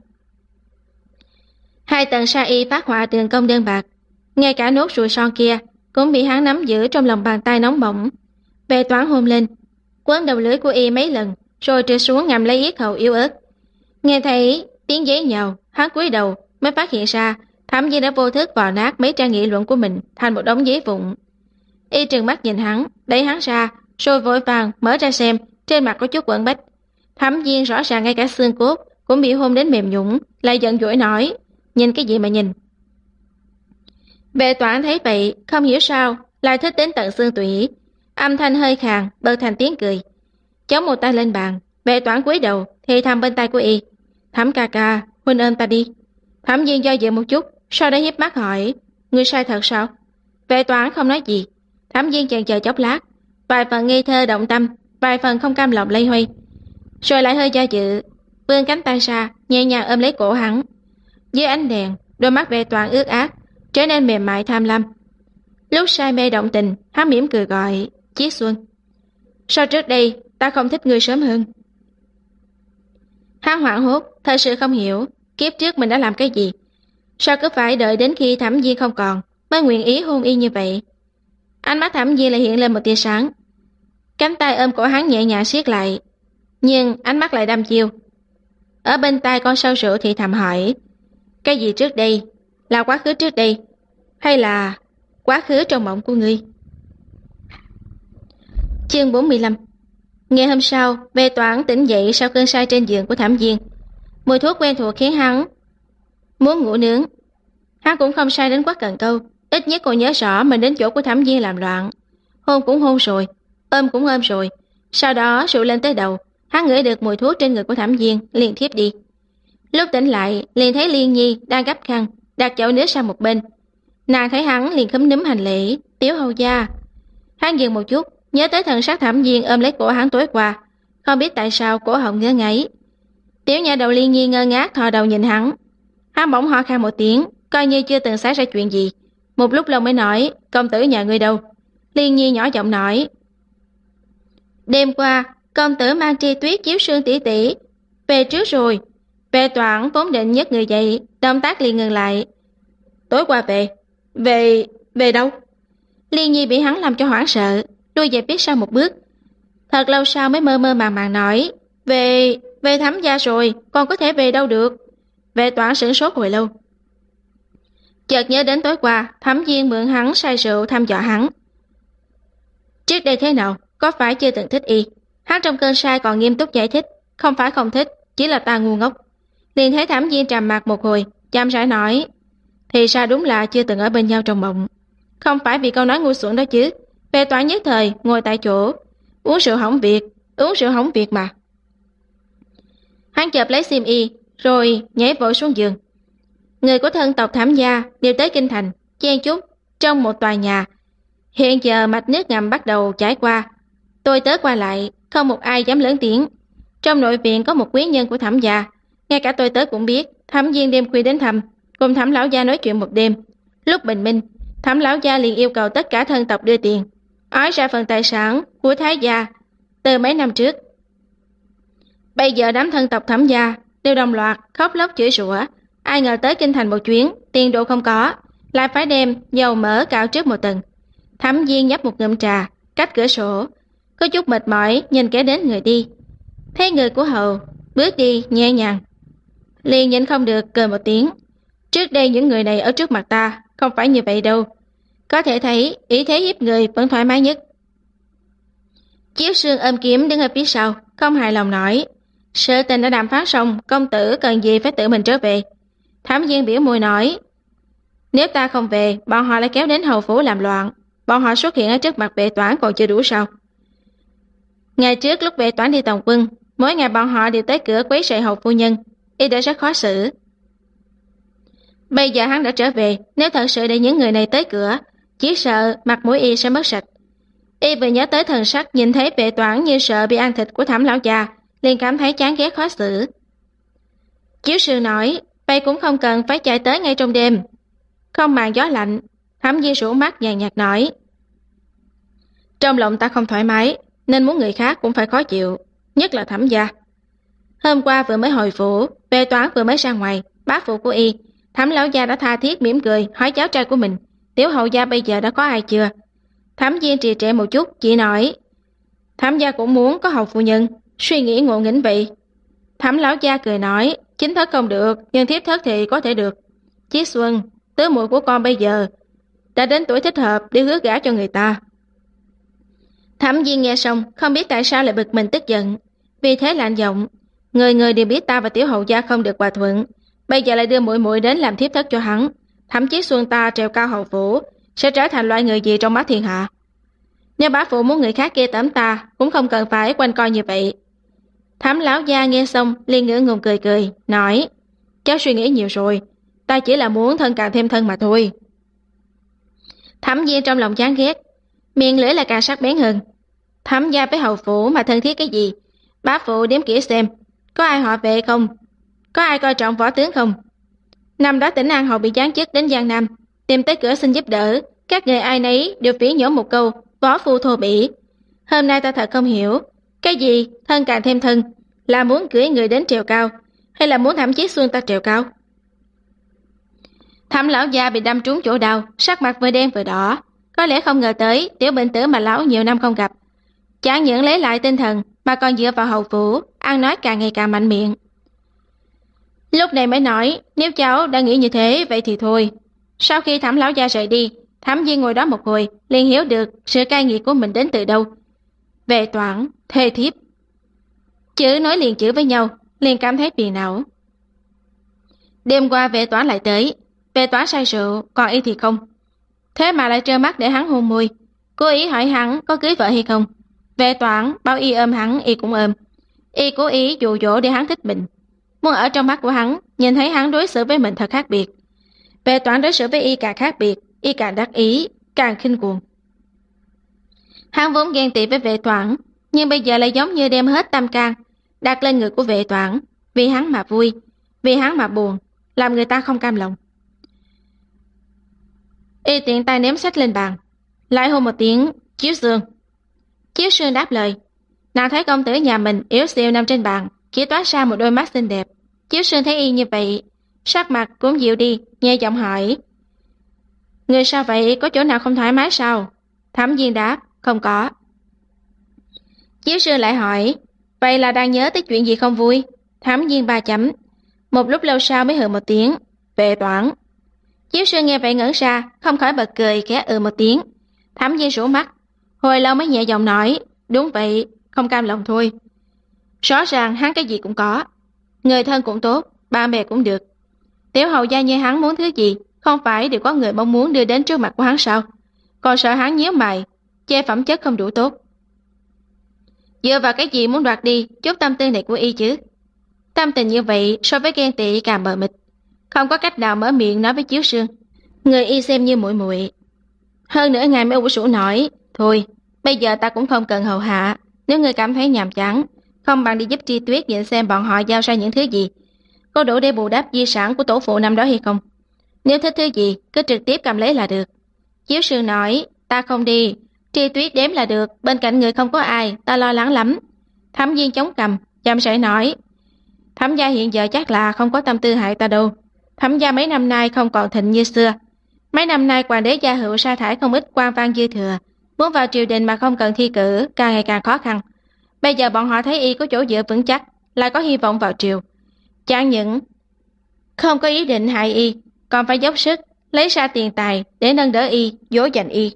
Hai tầng sa y phát họa đường cong đơn bạc, ngay cả nốt ruồi son kia cũng bị hắn nắm giữ trong lòng bàn tay nóng bỏng. Vệ Toản hôn lên, quấn đầu lưỡi của y mấy lần, rồi trượt xuống ngậm lấy yết hầu yếu ớt. Nghe thấy tiếng giấy nhào, hắn cúi đầu mới phát hiện ra Thẩm Viên đã vô thức vò nát mấy trang nghị luận của mình thành một đống giấy vụn. Y trừng mắt nhìn hắn, đẩy hắn ra, rồi vội vàng mở ra xem, trên mặt có chút quẫn bách. Thẩm Viên rõ ràng ngay cả xương cốt cũng bị hôn đến mềm nhũn, lại giận dỗi nói, nhìn cái gì mà nhìn? Vệ Toản thấy vậy, không hiểu sao lại thích đến tận xương tủy, âm thanh hơi khàn bật thành tiếng cười. Chống một tay lên bàn, Vệ Toản cúi đầu thì thầm bên tai của y, Thẩm ca ca, huynh ôm ta đi. Thẩm Viên do dự một chút, sau đó hiếp mắt hỏi, ngươi sai thật sao? Vệ Toản không nói gì. Thẩm Viên chần chờ chốc lát, vài phần ngây thơ động tâm, vài phần không cam lòng lây hoay, rồi lại hơi do dự, vươn cánh tay ra, nhẹ nhàng ôm lấy cổ hắn. Dưới ánh đèn, đôi mắt Vệ Toản ướt át, trở nên mềm mại tham lam. Lúc say mê động tình, hắn mỉm cười gọi, Chiết Xuân. Sao trước đây ta không thích ngươi sớm hơn? Hắn hoảng hốt, thật sự không hiểu kiếp trước mình đã làm cái gì, sao cứ phải đợi đến khi Thẩm Viên không còn mới nguyện ý hôn y như vậy. Ánh mắt Thẩm Viên lại hiện lên một tia sáng, cánh tay ôm cổ hắn nhẹ nhàng siết lại, nhưng ánh mắt lại đăm chiêu. Ở bên tai con sâu rượu thì thầm hỏi, cái gì trước đây, là quá khứ trước đây, hay là quá khứ trong mộng của ngươi? Chương 45. Ngày hôm sau, Vệ Toản tỉnh dậy sau cơn say trên giường của Thẩm Viên. Mùi thuốc quen thuộc khiến hắn muốn ngủ nướng. Hắn cũng không say đến quá cần câu, ít nhất còn nhớ rõ mình đến chỗ của Thẩm Viên làm loạn. Hôn cũng hôn rồi, ôm cũng ôm rồi, sau đó rượu lên tới đầu, hắn ngửi được mùi thuốc trên người của Thẩm Viên, liền thiếp đi. Lúc tỉnh lại, liền thấy Liên Nhi đang gấp khăn, đặt chậu nước sang một bên. Nàng thấy hắn liền khúm núm hành lễ, Tiểu hầu gia. Hắn dừng một chút, nhớ tới thần sắc Thẩm Viên ôm lấy cổ hắn tối qua, không biết tại sao cổ họng ngứa ngáy. Tiểu nha đầu Liên Nhi ngơ ngác thò đầu nhìn hắn. Hắn bỗng ho khan một tiếng, coi như chưa từng xảy ra chuyện gì. Một lúc lâu mới nói, công tử nhà ngươi đâu? Liên Nhi nhỏ giọng nói, đêm qua công tử mang Tri Tuyết chiếu sương tỷ tỷ về trước rồi. Vệ Toản vốn định nhấc người dậy, động tác liền ngừng lại. Tối qua về đâu? Liên Nhi bị hắn làm cho hoảng sợ, lui về phía sau một bước. Thật lâu sau mới mơ mơ màng màng nói, về Thẩm gia rồi, còn có thể về đâu được? Vệ Toản sửng sốt hồi lâu. Chợt nhớ đến tối qua Thẩm Viên mượn hắn say rượu thăm dò hắn. Trước đây thế nào, có phải chưa từng thích y? Hắn trong cơn say còn nghiêm túc giải thích, không phải không thích, chỉ là ta ngu ngốc. Liền thấy Thẩm Viên trầm mặc một hồi, chậm rãi nói, thì ra đúng là chưa từng ở bên nhau trong mộng. Không phải vì câu nói ngu xuẩn đó chứ. Vệ Toản nhất thời ngồi tại chỗ, uống rượu hỏng việc mà. Hắn chợp lấy xiêm y, rồi nhảy vội xuống giường. Người của thân tộc Thẩm gia đều tới kinh thành, chen chúc trong một tòa nhà. Hiện giờ mạch nước ngầm bắt đầu chảy qua, tôi tớ qua lại, không một ai dám lớn tiếng. Trong nội viện có một quý nhân của Thẩm gia, ngay cả tôi tớ cũng biết. Thẩm Viên đêm khuya đến thăm, cùng Thẩm lão gia nói chuyện một đêm. Lúc bình minh, Thẩm lão gia liền yêu cầu tất cả thân tộc đưa tiền, ói ra phần tài sản của Thái gia từ mấy năm trước. Bây giờ đám thân tộc Thẩm gia đều đồng loạt khóc lóc chửi rủa. Ai ngờ tới kinh thành một chuyến, tiền đồ không có, lại phải đem dầu mỡ cạo trước một tầng. Thẩm Viên nhấp một ngụm trà, cách cửa sổ, có chút mệt mỏi nhìn kẻ đến người đi. Thấy người của hầu bước đi nhẹ nhàng, liền nhịn không được cười một tiếng. Trước đây những người này ở trước mặt ta không phải như vậy đâu. Có thể thấy ý thế hiếp người vẫn thoải mái nhất. Chiếu Sương ôm kiếm đứng ở phía sau, không hài lòng nói, sự tình đã đàm phán xong, công tử cần gì phải tự mình trở về? Thẩm Viên biểu môi nói, nếu ta không về, bọn họ lại kéo đến hầu phủ làm loạn. Bọn họ xuất hiện ở trước mặt Vệ Toản còn chưa đủ sao? Ngày trước lúc Vệ Toản đi tòng quân, mỗi ngày bọn họ đều tới cửa quấy rầy hầu phu nhân, y đã rất khó xử. Bây giờ hắn đã trở về, nếu thật sự để những người này tới cửa, chỉ sợ mặt mũi y sẽ mất sạch. Y vừa nhớ tới thần sắc nhìn thấy Vệ Toản như sợ bị ăn thịt của Thẩm lão già, liền cảm thấy chán ghét khó xử. Chiếu Sương nói, vậy cũng không cần phải chạy tới ngay trong đêm. Không màng gió lạnh, Thẩm Viên rũ mắt nhàn nhạt nói, trong lòng ta không thoải mái, nên muốn người khác cũng phải khó chịu, nhất là Thẩm gia. Hôm qua vừa mới hồi phủ, Vệ Toản vừa mới ra ngoài, bá phụ của y, Thẩm lão gia đã tha thiết mỉm cười hỏi cháu trai của mình, tiểu hậu gia bây giờ đã có ai chưa? Thẩm Viên trì trệ một chút, chỉ nói, Thẩm gia cũng muốn có hầu phu nhân, suy nghĩ ngộ nghĩnh vậy. Thẩm lão gia cười nói, chính thất không được, nhưng thiếp thất thì có thể được. Chiết Xuân, tứ muội của con bây giờ đã đến tuổi thích hợp để hứa gả cho người ta. Thẩm Viên nghe xong, không biết tại sao lại bực mình tức giận, vì thế lạnh giọng, người người đều biết ta và tiểu hậu gia không được hòa thuận, bây giờ lại đưa muội muội đến làm thiếp thất cho hắn. Thẩm Chiết Xuân ta trèo cao hầu phủ, sẽ trở thành loại người gì trong mắt thiên hạ? Nếu bá phụ muốn người khác ghê tởm ta, cũng không cần phải quanh coi như vậy. Thẩm lão gia nghe xong liền ngửa ngùng cười cười, nói, cháu suy nghĩ nhiều rồi, ta chỉ là muốn thân càng thêm thân mà thôi. Thẩm Viên trong lòng chán ghét, miệng lưỡi lại càng sắc bén hơn. Thẩm gia với hầu phủ mà thân thiết cái gì? Bá phụ đếm kỹ xem, có ai họ Vệ không? Có ai coi trọng võ tướng không? Năm đó Tỉnh An hầu bị giáng chức đến Giang Nam, tìm tới cửa xin giúp đỡ, các người ai nấy đều phỉ nhổ một câu, võ phu thô bỉ. Hôm nay ta thật không hiểu, cái gì thân càng thêm thân, là muốn cưỡi người đến trèo cao, hay là muốn Thẩm Chiết Xuân ta trèo cao? Thẩm lão gia bị đâm trúng chỗ đau, sắc mặt vừa đen vừa đỏ, có lẽ không ngờ tới tiểu bệnh tử mà lão nhiều năm không gặp, chẳng những lấy lại tinh thần mà còn dựa vào hầu phủ, ăn nói càng ngày càng mạnh miệng. Lúc này mới nói, nếu cháu đã nghĩ như thế vậy thì thôi. Sau khi Thẩm lão gia rời đi, Thẩm Viên ngồi đó một hồi, liền hiểu được sự cay nghiệt của mình đến từ đâu. Vệ Toản, thê thiếp. Chữ nói liền chữ với nhau, liền cảm thấy phiền não. Đêm qua Vệ Toản lại tới, Vệ Toản say rượu, còn y thì không. Thế mà lại trơ mắt để hắn hôn môi, cố ý hỏi hắn có cưới vợ hay không. Vệ Toản bao y ôm hắn, y cũng ôm. Y cố ý dụ dỗ để hắn thích mình, muốn ở trong mắt của hắn, nhìn thấy hắn đối xử với mình thật khác biệt. Vệ Toản đối xử với y càng khác biệt, y càng đắc ý, càng khinh cuồng. Hắn vốn ghen tị với Vệ Toản, nhưng bây giờ lại giống như đem hết tâm can đặt lên người của Vệ Toản, vì hắn mà vui, vì hắn mà buồn, làm người ta không cam lòng. Y tiện tay ném sách lên bàn, lại hô một tiếng Chiếu Sương. Chiếu Sương đáp lời. Nàng thấy công tử nhà mình yếu xìu nằm trên bàn, chỉ toát ra một đôi mắt xinh đẹp. Chiếu Sương thấy y như vậy, sắc mặt cũng dịu đi, nhẹ giọng hỏi: người sao vậy, có chỗ nào không thoải mái sao? Thẩm Viên đáp: không có. Chiếu Sương lại hỏi: vậy là đang nhớ tới chuyện gì không vui? Thẩm Viên 3 chấm. Một lúc lâu sau mới hừ một tiếng: Vệ Toản. Chiếu Sương nghe vậy ngẩn ra, không khỏi bật cười, khẽ một tiếng. Thẩm Viên sủ mắt, hồi lâu mới nhẹ giọng nói: đúng vậy, không cam lòng thôi. Rõ ràng hắn cái gì cũng có, người thân cũng tốt, bạn bè cũng được. Tiểu hầu gia như hắn muốn thứ gì, không phải đều có người mong muốn đưa đến trước mặt của hắn sao? Còn sợ hắn nhíu mày, chê phẩm chất không đủ tốt. Dựa vào cái gì muốn đoạt đi chút tâm tư này của y chứ? Tâm tình như vậy so với ghen tị càng mờ mịt, không có cách nào mở miệng nói với Chiếu Sương. Người y xem như muội muội. Hơn nửa ngày mới ủ rũ nói: thôi, bây giờ ta cũng không cần hầu hạ, nếu người cảm thấy nhàm chán, không bằng đi giúp Tri Tuyết nhìn xem bọn họ giao ra những thứ gì, có đủ để bù đắp di sản của tổ phụ năm đó hay không. Nếu thích thứ gì, cứ trực tiếp cầm lấy là được. Chiếu Sương nói: ta không đi, Tri Tuyết đếm là được, bên cạnh người không có ai, ta lo lắng lắm. Thẩm Viên chống cằm, chậm rãi nói: Thẩm gia hiện giờ chắc là không có tâm tư hại ta đâu. Thẩm gia mấy năm nay không còn thịnh như xưa. Mấy năm nay hoàng đế gia hữu sa thải không ít quan văn dư thừa, muốn vào triều đình mà không cần thi cử càng ngày càng khó khăn. Bây giờ bọn họ thấy y có chỗ dựa vững chắc, lại có hy vọng vào triều, chẳng những không có ý định hại y, còn phải dốc sức lấy ra tiền tài để nâng đỡ y, dỗ dành y.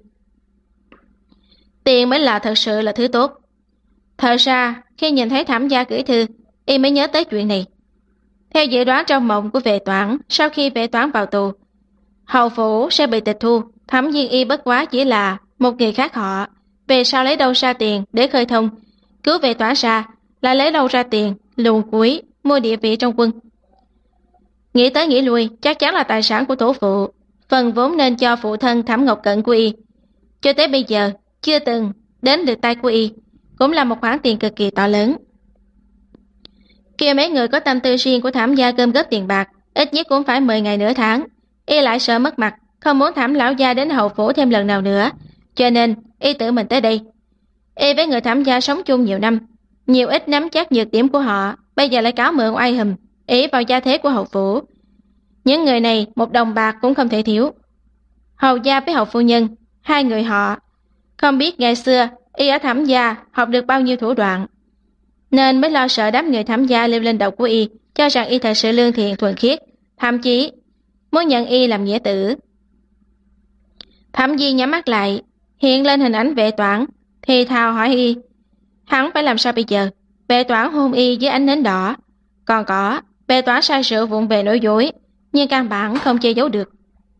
Tiền mới là thật sự là thứ tốt. Thật ra khi nhìn thấy Thẩm gia gửi thư, y mới nhớ tới chuyện này. Theo dự đoán trong mộng của Vệ Toản, sau khi Vệ Toản vào tù, hầu phủ sẽ bị tịch thu. Thẩm Viên y bất quá chỉ là một người khác họ, về sau lấy đâu ra tiền để khơi thông, cứu Vệ Toản ra, lại lấy đâu ra tiền luồn cuối mua địa vị trong quân. Nghĩ tới nghĩ lui, chắc chắn là tài sản của tổ phụ, phần vốn nên cho phụ thân Thẩm Ngọc Cận của y, cho tới bây giờ chưa từng đến được tay của y, cũng là một khoản tiền cực kỳ to lớn. Kia mấy người có tâm tư riêng của Thẩm gia gom góp tiền bạc, ít nhất cũng phải 10 ngày nửa tháng. Y lại sợ mất mặt, không muốn Thẩm lão gia đến hầu phủ thêm lần nào nữa, cho nên y tự mình tới đây. Y với người Thẩm gia sống chung nhiều năm, nhiều ít nắm chắc nhược điểm của họ, bây giờ lại cáo mượn oai hùm, ý vào gia thế của hầu phủ. Những người này một đồng bạc cũng không thể thiếu. Hầu gia với hầu phu nhân, hai người họ, không biết ngày xưa y ở Thẩm gia học được bao nhiêu thủ đoạn, nên mới lo sợ đám người Thẩm gia leo lên đầu của y, cho rằng y thật sự lương thiện thuần khiết, thậm chí muốn nhận y làm nghĩa tử. Thẩm Viên nhắm mắt lại, hiện lên hình ảnh Vệ Toản, thì thào hỏi y, hắn phải làm sao bây giờ? Vệ Toản hôn y dưới ánh nến đỏ, còn có Vệ Toản sai sự vụng về nói dối, nhưng căn bản không che giấu được.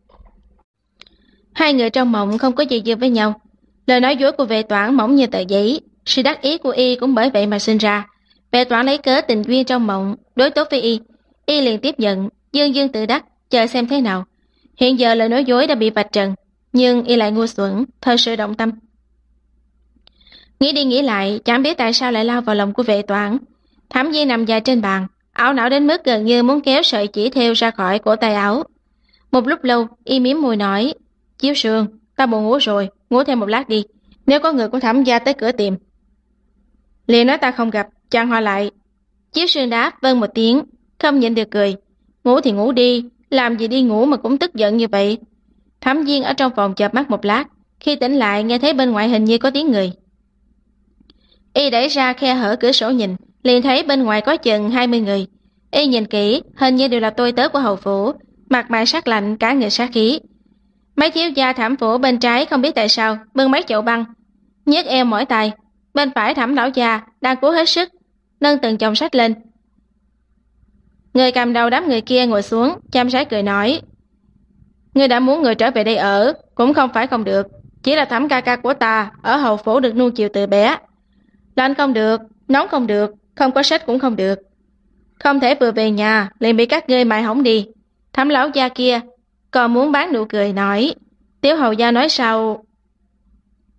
Hai người trong mộng không có gì dư với nhau, lời nói dối của Vệ Toản mỏng như tờ giấy, sự đắc ý của y cũng bởi vậy mà sinh ra. Vệ Toản lấy cớ tình duyên trong mộng đối tốt với y liền tiếp nhận, dương dương tự đắc, chờ xem thế nào. Hiện giờ lời nói dối đã bị vạch trần, nhưng y lại ngu xuẩn, thật sự động tâm. Nghĩ đi nghĩ lại, chẳng biết tại sao lại lao vào lòng của Vệ Toản. Thẩm Viên nằm dài trên bàn, ảo não đến mức gần như muốn kéo sợi chỉ thêu ra khỏi cổ tay áo. Một lúc lâu, y mím môi nói: Chiếu Sương, ta buồn ngủ rồi, ngủ thêm một lát đi. Nếu có người của Thẩm gia tới cửa tiệm, liền nói ta không gặp, chặn họ lại. Chiếu Sương đáp vâng một tiếng, không nhịn được cười. Ngủ thì ngủ đi, làm gì đi ngủ mà cũng tức giận như vậy. Thẩm Viên ở trong phòng chợp mắt một lát, khi tỉnh lại nghe thấy bên ngoài hình như có tiếng người. Y đẩy ra khe hở cửa sổ nhìn, liền thấy bên ngoài có chừng 20 người. Y nhìn kỹ, hình như đều là tôi tớ của hầu phủ, mặt mày sắc lạnh, cả người sát khí. Mấy thiếu gia Thẩm phủ bên trái không biết tại sao bưng mấy chậu băng, nhấc eo mỏi tay. Bên phải Thẩm lão gia đang cố hết sức nâng từng chồng sách lên. Người cầm đầu đám người kia ngồi xuống, chăm sóc cười nói: Ngươi đã muốn người trở về đây ở, cũng không phải không được, chỉ là Thẩm ca ca của ta ở hầu phủ được nuông chiều từ bé, lạnh không được, nóng không được, không có sách cũng không được, không thể vừa về nhà liền bị các ngươi mài hỏng đi. Thẩm lão gia kia còn muốn bán nụ cười nói: Tiểu hầu gia nói sao?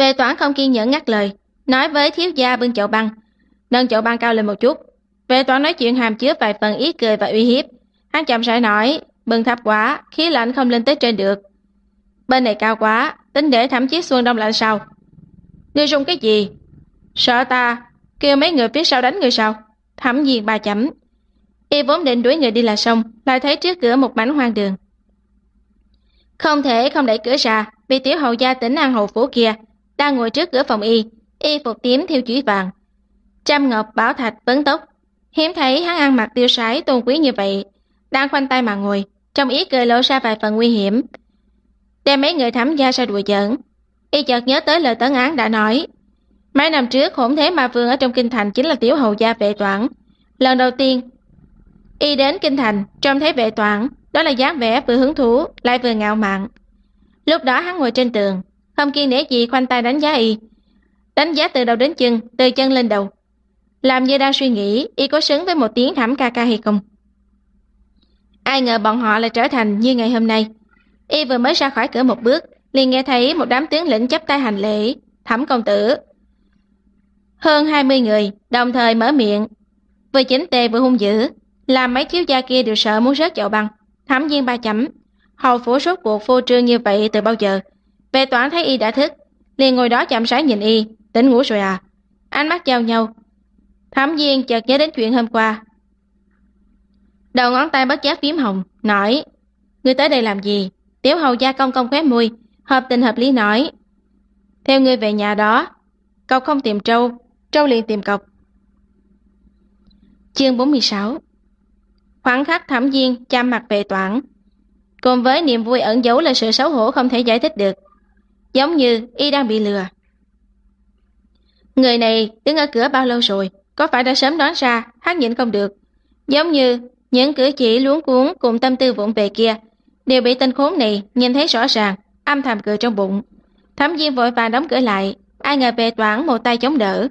Vệ Toản không kiên nhẫn ngắt lời, nói với thiếu gia bưng chậu băng, nâng chậu băng cao lên một chút. Vệ Toản nói chuyện hàm chứa vài phần ý cười và uy hiếp. Hắn chậm rãi nói, bưng thấp quá, khí lạnh không lên tới trên được. Bên này cao quá, tính để Thẩm Chí Xuân đông lạnh sao? Ngươi run cái gì? Sợ ta kêu mấy người phía sau đánh ngươi sao? Thẩm Diên ba chấm. Y vốn định đuổi người đi là xong, lại thấy trước cửa một mảnh hoang đường. Không thể không đẩy cửa ra, vì tiểu hầu gia Tỉnh An hầu phủ kia đang ngồi trước cửa phòng y phục tím theo chữ vàng, trăm ngọc bảo thạch vấn tóc. Hiếm thấy hắn ăn mặc tiêu sái tôn quý như vậy, đang khoanh tay mà ngồi, trong ý cười lộ ra vài phần nguy hiểm. Đem mấy người Thẩm gia ra đùa giỡn. Y chợt nhớ tới lời Tấn Án đã nói, mấy năm trước hỗn thế ma vương ở trong kinh thành chính là tiểu hầu gia Vệ Toản. Lần đầu tiên y đến kinh thành, trông thấy Vệ Toản, đó là dáng vẻ vừa hứng thú lại vừa ngạo mạn. Lúc đó hắn ngồi trên tường, không kiêng nể gì khoanh tay đánh giá y, đánh giá từ đầu đến chân, từ chân lên đầu, làm như đang suy nghĩ y có xứng với một tiếng Thẩm ca ca hay không. Ai ngờ bọn họ lại trở thành như ngày hôm nay. Y vừa mới ra khỏi cửa một bước, liền nghe thấy một đám tướng lĩnh chắp tay hành lễ, Thẩm công tử. Hơn 20 người đồng thời mở miệng, vừa chỉnh tề vừa hung dữ, làm mấy thiếu gia kia đều sợ muốn rớt chậu băng. Thẩm Diên ba chấm, hầu phủ rốt cuộc phô trương như vậy từ bao giờ? Vệ Toản thấy y đã thức, liền ngồi đó chậm rãi nhìn y, tỉnh ngủ rồi à? Ánh mắt giao nhau. Thẩm Diên chợt nhớ đến chuyện hôm qua, đầu ngón tay bất giác phím hồng, nói, ngươi tới đây làm gì? Tiểu hầu gia cong cong khóe môi, hợp tình hợp lý nói, theo ngươi về nhà đó, cọc không tìm trâu, trâu liền tìm cọc. Chương 46. Khoảnh khắc Thẩm Diên chạm mặt Vệ Toản, cùng với niềm vui ẩn giấu là sự xấu hổ không thể giải thích được, giống như y đang bị lừa. Người này đứng ở cửa bao lâu rồi, có phải đã sớm đoán ra hắn nhịn không được, giống như những cử chỉ luống cuống cùng tâm tư vụng về kia đều bị tên khốn này nhìn thấy rõ ràng, âm thầm cười trong bụng. Thẩm Diên vội vàng đóng cửa lại, ai ngờ Vệ Toản một tay chống đỡ.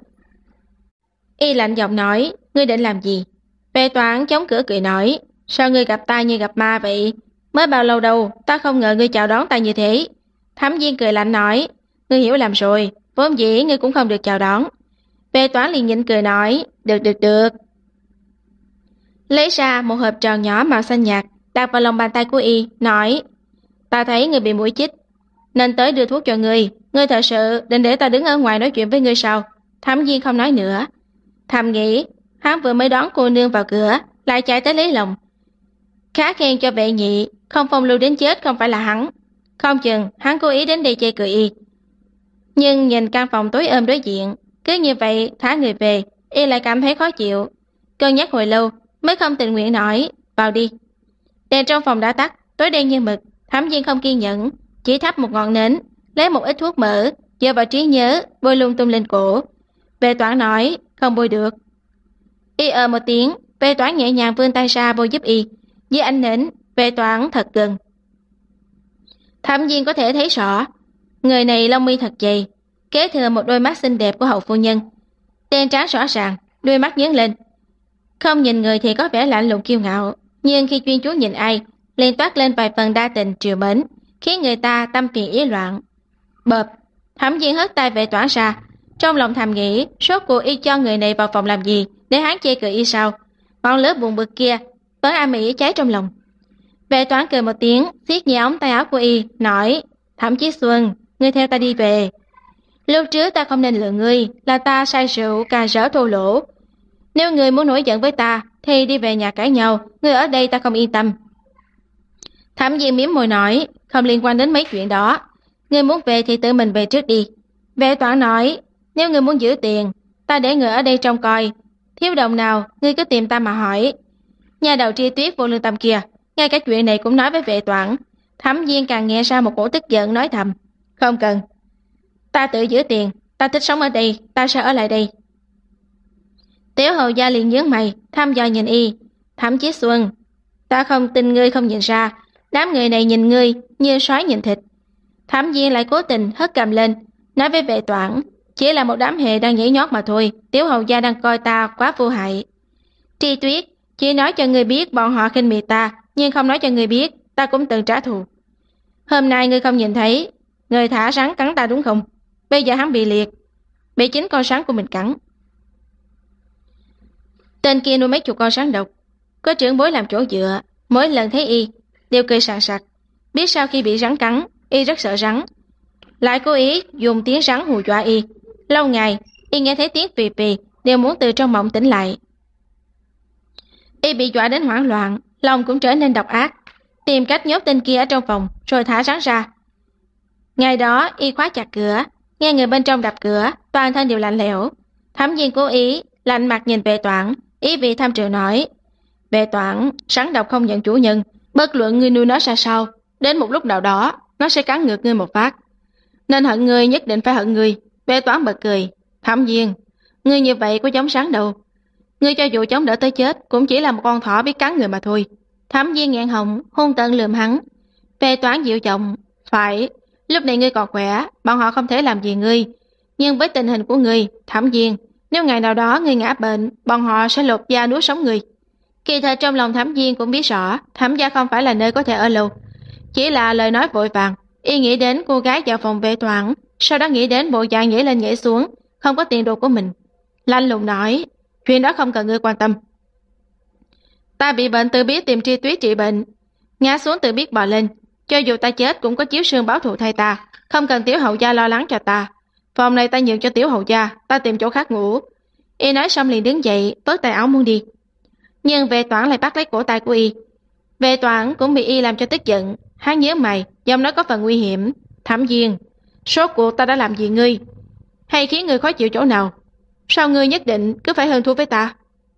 Y lạnh giọng nói, ngươi định làm gì? Vệ Toản chống cửa cười nói, sao ngươi gặp ta như gặp ma vậy? Mới bao lâu đâu, ta không ngờ ngươi chào đón ta như thế. Thẩm Diên cười lạnh nói, ngươi hiểu lầm rồi, vốn dĩ ngươi cũng không được chào đón. Vệ Toản liền nhịn cười nói, được. Lấy ra một hộp tròn nhỏ màu xanh nhạt, đặt vào lòng bàn tay của y, nói, ta thấy ngươi bị muỗi chích, nên tới đưa thuốc cho ngươi. Ngươi thật sự định để ta đứng ở ngoài nói chuyện với ngươi sao? Thẩm Diên không nói nữa, thầm nghĩ, hắn vừa mới đón cô nương vào cửa, lại chạy tới lấy lòng. Khá khen cho Vệ nhị, không phong lưu đến chết không phải là hắn. Không chừng hắn cố ý đến đây chê cười y. Nhưng nhìn căn phòng tối ôm đối diện, cứ như vậy thả người về, y lại cảm thấy khó chịu. Cân nhắc hồi lâu mới không tình nguyện nói, vào đi. Đèn trong phòng đã tắt, tối đen như mực. Thẩm Diên không kiên nhẫn, chỉ thắp một ngọn nến, lấy một ít thuốc mỡ, dơ vào trí nhớ, bôi lung tung lên cổ. Vệ Toản nói, không bôi được. Y một tiếng, Vệ Toản nhẹ nhàng vươn tay ra bôi giúp y. Với ánh nến, Vệ Toản thật gần. Thẩm Diên có thể thấy rõ, người này lông mi thật dày, kế thừa một đôi mắt xinh đẹp của hậu phu nhân, đen trắng rõ ràng, đôi mắt nhướng lên. Không nhìn người thì có vẻ lạnh lùng kiêu ngạo, nhưng khi chuyên chú nhìn ai, liền toát lên vài phần đa tình triều mến, khiến người ta tâm phiền ý loạn. Bợp, Thẩm Diên hất tay Vệ Toản ra, trong lòng thầm nghĩ, rốt cuộc y cho người này vào phòng làm gì, để hắn chê cười y sao? Ngọn lửa buồn bực kia vẫn âm ỉ cháy trong lòng. Vệ Toản cười một tiếng, siết nhẹ ống tay áo của y, nói, Thẩm Chí Xuân, ngươi theo ta đi về. Lúc trước ta không nên lừa ngươi, là ta say rượu cà rỡ thô lỗ. Nếu ngươi muốn nổi giận với ta, thì đi về nhà cãi nhau, ngươi ở đây ta không yên tâm. Thẩm Diên mím môi nói, không liên quan đến mấy chuyện đó. Ngươi muốn về thì tự mình về trước đi. Vệ Toản nói, nếu ngươi muốn giữ tiền, ta để người ở đây trông coi. Thiếu đồng nào, ngươi cứ tìm ta mà hỏi. Nhà đầu Tri Tuyết vô lương tâm kia, ngay cả chuyện này cũng nói với Vệ Toản. Thẩm Diên càng nghe ra một cổ tức giận nói thầm, không cần. Ta tự giữ tiền, ta thích sống ở đây, ta sẽ ở lại đây. Tiểu hầu gia liền nhướng mày, thăm dò nhìn y. Thẩm Chí Xuân, ta không tin ngươi không nhìn ra, đám người này nhìn ngươi như sói nhìn thịt. Thẩm Diên lại cố tình hất cầm lên, nói với Vệ Toản, chỉ là một đám hề đang nhảy nhót mà thôi, tiểu hầu gia đang coi ta quá vô hại. Tri Tuyết, chỉ nói cho ngươi biết bọn họ khinh miệt ta, nhưng không nói cho ngươi biết ta cũng từng trả thù. Hôm nay ngươi không nhìn thấy, ngươi thả rắn cắn ta đúng không? Bây giờ hắn bị liệt, bị chính con rắn của mình cắn. Tên kia nuôi mấy chục con rắn độc, có trưởng bối làm chỗ dựa, mỗi lần thấy y đều cười sảng sặc. Biết sau khi bị rắn cắn, y rất sợ rắn, lại cố ý dùng tiếng rắn hù dọa y. Lâu ngày, y nghe thấy tiếng pì pì đều muốn từ trong mộng tỉnh lại. Y bị dọa đến hoảng loạn, lòng cũng trở nên độc ác, tìm cách nhốt tên kia ở trong phòng rồi thả rắn ra. Ngày đó y khóa chặt cửa, nghe người bên trong đập cửa, toàn thân đều lạnh lẽo. Thẩm Viên cố ý lạnh mặt nhìn Vệ Toản, ý vị tham trường nói: Vệ Toản, rắn độc không nhận chủ nhân, bất luận ngươi nuôi nó ra sao, đến một lúc nào đó nó sẽ cắn ngược ngươi một phát, nên hận ngươi nhất định phải hận ngươi. Vệ Toản bật cười: Thẩm Viên, ngươi như vậy có giống rắn đâu, ngươi cho dù chống đỡ tới chết cũng chỉ là một con thỏ biết cắn người mà thôi. Thẩm Viên nghẹn họng, hung tợn lườm hắn. Vệ Toản dịu giọng: Phải, lúc này ngươi còn khỏe, bọn họ không thể làm gì ngươi, nhưng với tình hình của ngươi, Thẩm Viên, nếu ngày nào đó ngươi ngã bệnh, bọn họ sẽ lột da nuốt sống ngươi. Kỳ thật trong lòng Thẩm Viên cũng biết rõ Thẩm gia không phải là nơi có thể ở lâu, chỉ là lời nói vội vàng. Y nghĩ đến cô gái vào phòng Vệ Toản, sau đó nghĩ đến bộ dạng nhảy lên nhảy xuống không có tiền đồ của mình, lạnh lùng nói: Chuyện đó không cần ngươi quan tâm. Ta bị bệnh tự biết tìm tri túy trị bệnh, ngã xuống tự biết bò lên, cho dù ta chết cũng có chiếu xương báo thù thay ta, không cần tiểu hậu gia lo lắng cho ta. Phòng này ta nhường cho tiểu hậu gia, ta tìm chỗ khác ngủ. Y nói xong liền đứng dậy, vớt tay áo muốn đi, nhưng Vệ Toản lại bắt lấy cổ tay của y. Vệ Toản cũng bị y làm cho tức giận, hắn nhớ mày, giọng nói có phần nguy hiểm: Thẩm Viên, rốt cuộc ta đã làm gì ngươi, hay khiến ngươi khó chịu chỗ nào? Sao ngươi nhất định cứ phải hơn thua với ta?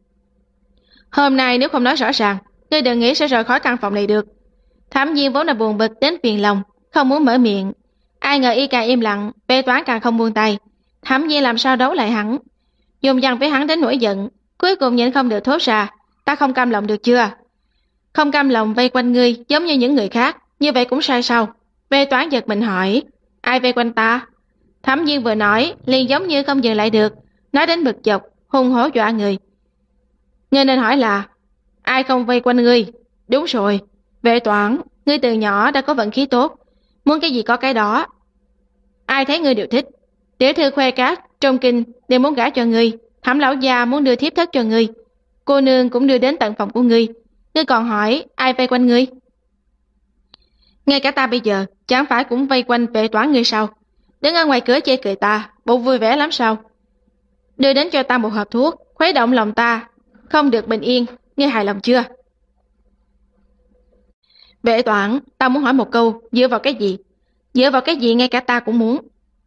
Hôm nay nếu không nói rõ ràng, ngươi đừng nghĩ sẽ rời khỏi căn phòng này được. Thẩm Viên vốn là buồn bực đến phiền lòng, không muốn mở miệng. Ai ngờ y càng im lặng, Vệ Toản càng không buông tay. Thẩm Viên làm sao đấu lại hắn, dùng dằn với hắn đến nổi giận, cuối cùng nhịn không được thốt ra: Ta không cam lòng được chưa? Không cam lòng vây quanh ngươi giống như những người khác, như vậy cũng sai sao? Vệ Toản giật mình hỏi: Ai vây quanh ta? Thẩm Viên vừa nói liền giống như không dừng lại được, nói đến bực dọc, hung hổ dọa người. Ngươi nên hỏi là ai không vây quanh ngươi. Đúng rồi, Vệ Toản, ngươi từ nhỏ đã có vận khí tốt, muốn cái gì có cái đó. Ai thấy ngươi đều thích, tiểu thư khoe cát trong kinh đều muốn gả cho ngươi, Thẩm lão gia muốn đưa thiếp thất cho ngươi, cô nương cũng đưa đến tận phòng của ngươi. Ngươi còn hỏi ai vây quanh ngươi? Ngay cả ta bây giờ chẳng phải cũng vây quanh Vệ Toản ngươi sao? Đứng ở ngoài cửa chê cười ta, bộ vui vẻ lắm sao? Đưa đến cho ta một hộp thuốc, khuấy động lòng ta không được bình yên, ngươi hài lòng chưa? Vệ Toản, ta muốn hỏi một câu, dựa vào cái gì? Dựa vào cái gì ngay cả ta cũng muốn?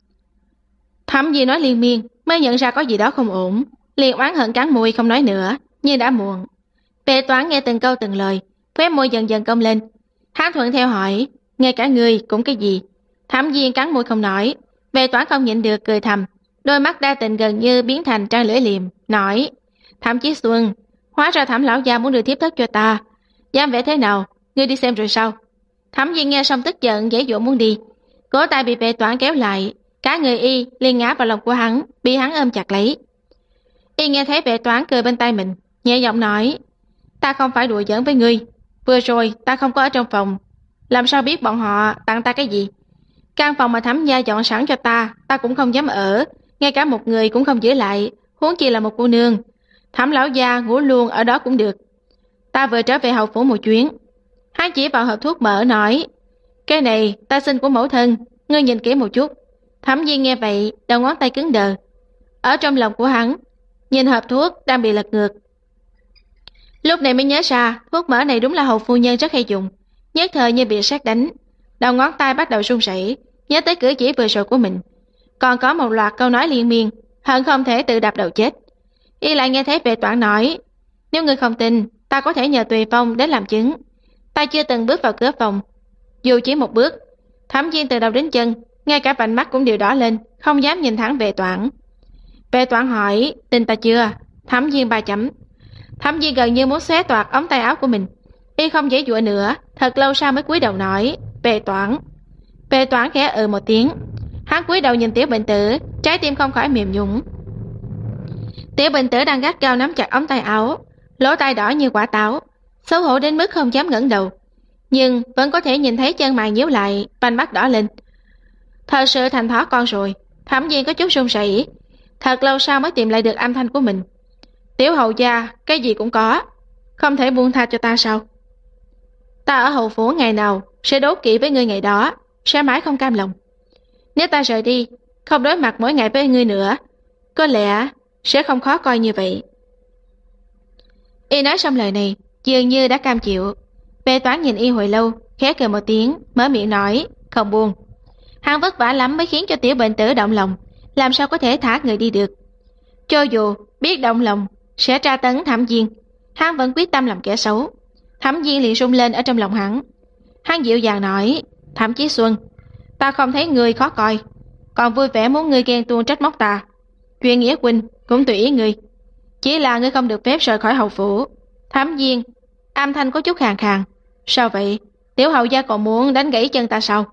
Thẩm Viên nói liên miên, mới nhận ra có gì đó không ổn, liền oán hận cắn môi không nói nữa, nhưng đã muộn. Vệ Toản nghe từng câu từng lời, khóe môi dần dần cong lên. Hắn thuận theo hỏi: Ngay cả ngươi cũng cái gì? Thẩm Viên cắn môi không nói. Vệ Toản không nhịn được cười thầm, đôi mắt đa tình gần như biến thành trang lưỡi liềm, nói: Thẩm Chí Xuân, hóa ra Thẩm lão gia muốn đưa thiếp thất cho ta, dám vẻ thế nào? Ngươi đi xem rồi sao? Thẩm Viên nghe xong tức giận giãy giụa muốn đi, cổ tay bị Vệ Toản kéo lại, cả người y liền ngã vào lòng của hắn, bị hắn ôm chặt lấy. Y nghe thấy Vệ Toản cười bên tai mình, nhẹ giọng nói: Ta không phải đùa giỡn với ngươi, vừa rồi ta không có ở trong phòng, làm sao biết bọn họ tặng ta cái gì? Căn phòng mà Thẩm gia dọn sẵn cho ta, ta cũng không dám ở, ngay cả một người cũng không giữ lại, huống chi là một cô nương. Thẩm lão gia ngủ luôn ở đó cũng được. Ta vừa trở về hậu phủ một chuyến. Hắn chỉ vào hộp thuốc mở nói: Cái này ta xin của mẫu thân, ngươi nhìn kỹ một chút. Thẩm Viên nghe vậy, đầu ngón tay cứng đờ. Ở trong lòng của hắn, nhìn hộp thuốc đang bị lật ngược. Lúc này mới nhớ ra, thuốc mỡ này đúng là hầu phu nhân rất hay dùng. Nhất thời như bị sét đánh, đầu ngón tay bắt đầu run rẩy, nhớ tới cử chỉ vừa rồi của mình, còn có một loạt câu nói liên miên, hận không thể tự đập đầu chết. Y lại nghe thấy Vệ Toản nói: Nếu ngươi không tin, ta có thể nhờ Tùy Phong đến làm chứng. Ta chưa từng bước vào cửa phòng, dù chỉ một bước. Thẩm Viên từ đầu đến chân, ngay cả vành mắt cũng đều đỏ lên, không dám nhìn thẳng Vệ Toản. Vệ Toản hỏi: Tin ta chưa? Thẩm Viên 3 chấm. Thẩm Viên gần như muốn xé toạc ống tay áo của mình. Y không giãy giụa nữa, thật lâu sau mới cúi đầu nói: Vệ Toản. Vệ Toản khẽ một tiếng. Hắn cúi đầu nhìn Tiểu Bệnh Tử, trái tim không khỏi mềm nhũn. Tiểu Bệnh Tử đang gắt gao nắm chặt ống tay áo, lỗ tai đỏ như quả táo, xấu hổ đến mức không dám ngẩng đầu, nhưng vẫn có thể nhìn thấy chân mày nhíu lại, vành mắt đỏ lên. Thật sự thành thỏ con rồi. Thẩm Viên có chút run rẩy, thật lâu sau mới tìm lại được âm thanh của mình. Tiểu hầu gia, cái gì cũng có, không thể buông tha cho ta sao? Ta ở hầu phủ ngày nào sẽ đố kỵ với ngươi ngày đó, sẽ mãi không cam lòng. Nếu ta rời đi, không đối mặt mỗi ngày với ngươi nữa, có lẽ sẽ không khó coi như vậy. Y nói xong lời này, dường như đã cam chịu. Vệ Toán nhìn Y hồi lâu, khẽ cười một tiếng, mở miệng nói, không buông. Hắn vất vả lắm mới khiến cho tiểu bệnh tử động lòng, làm sao có thể thả người đi được. Cho dù biết động lòng sẽ tra tấn Thẩm Viên, hắn vẫn quyết tâm làm kẻ xấu. Thẩm Viên liền rung lên ở trong lòng hắn. Hắn dịu dàng nói, Thẩm Chí Xuân, ta không thấy ngươi khó coi, còn vui vẻ muốn ngươi ghen tuông trách móc ta. Chuyện nghĩa huynh cũng tùy ý ngươi, chỉ là ngươi không được phép rời khỏi hầu phủ. Thẩm Viên, âm thanh có chút khàn khàn. Sao vậy? Tiểu hầu gia còn muốn đánh gãy chân ta sao?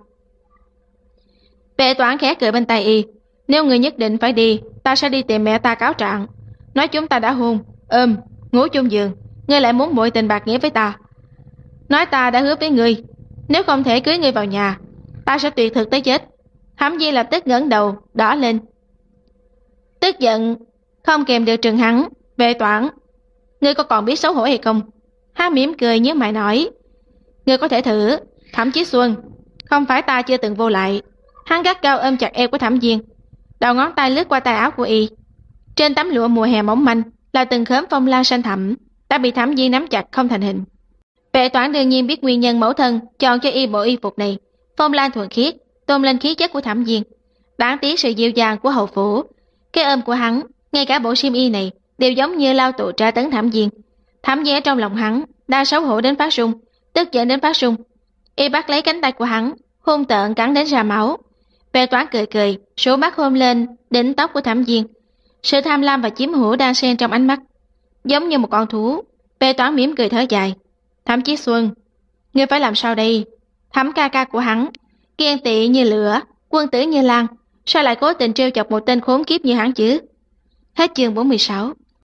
Vệ Toán khẽ cười bên tai Y, nếu ngươi nhất định phải đi, ta sẽ đi tìm mẹ ta cáo trạng, nói chúng ta đã hôn, ngủ chung giường, ngươi lại muốn bội tình bạc nghĩa với ta. Nói ta đã hứa với ngươi, nếu không thể cưới ngươi vào nhà, ta sẽ tuyệt thực tới chết. Thẩm Viên lập tức ngẩng đầu, đỏ lên. Tức giận, không kèm được trừng hắn. Vệ Toán, ngươi có còn biết xấu hổ hay không? Hắn mỉm cười nhớ mày nói, ngươi có thể thử. Thẩm Chí Xuân, không phải ta chưa từng vô lại. Hắn gắt gao ôm chặt eo của Thẩm Viên, đầu ngón tay lướt qua tay áo của Y. Trên tấm lụa mùa hè mỏng manh là từng khóm phong lan xanh thẳm, đã bị Thẩm Viên nắm chặt không thành hình. Vệ Toán đương nhiên biết nguyên nhân mẫu thân chọn cho Y bộ y phục này, phong lan thuần khiết, tôn lên khí chất của Thẩm Viên. Đáng tiếc sự dịu dàng của hầu phủ, cái ôm của hắn, ngay cả bộ xiêm y này đều giống như lao tù tra tấn Thẩm Viên. Thẩm Viên ở trong lòng hắn đang xấu hổ đến phát run, tức giận đến phát run. Y bắt lấy cánh tay của hắn, hung tợn cắn đến ra máu. Vệ Toán cười cười, sổ mắt hôn lên đỉnh tóc của Thẩm Viên. Sự tham lam và chiếm hữu đang xen trong ánh mắt, giống như một con thú. Vệ Toán mỉm cười thở dài. Thẩm Chí Xuân, ngươi phải làm sao đây? Thẩm ca ca của hắn, ghen tị như lửa, quân tử như lan, sao lại cố tình trêu chọc một tên khốn kiếp như hắn chứ? Hết chương 46.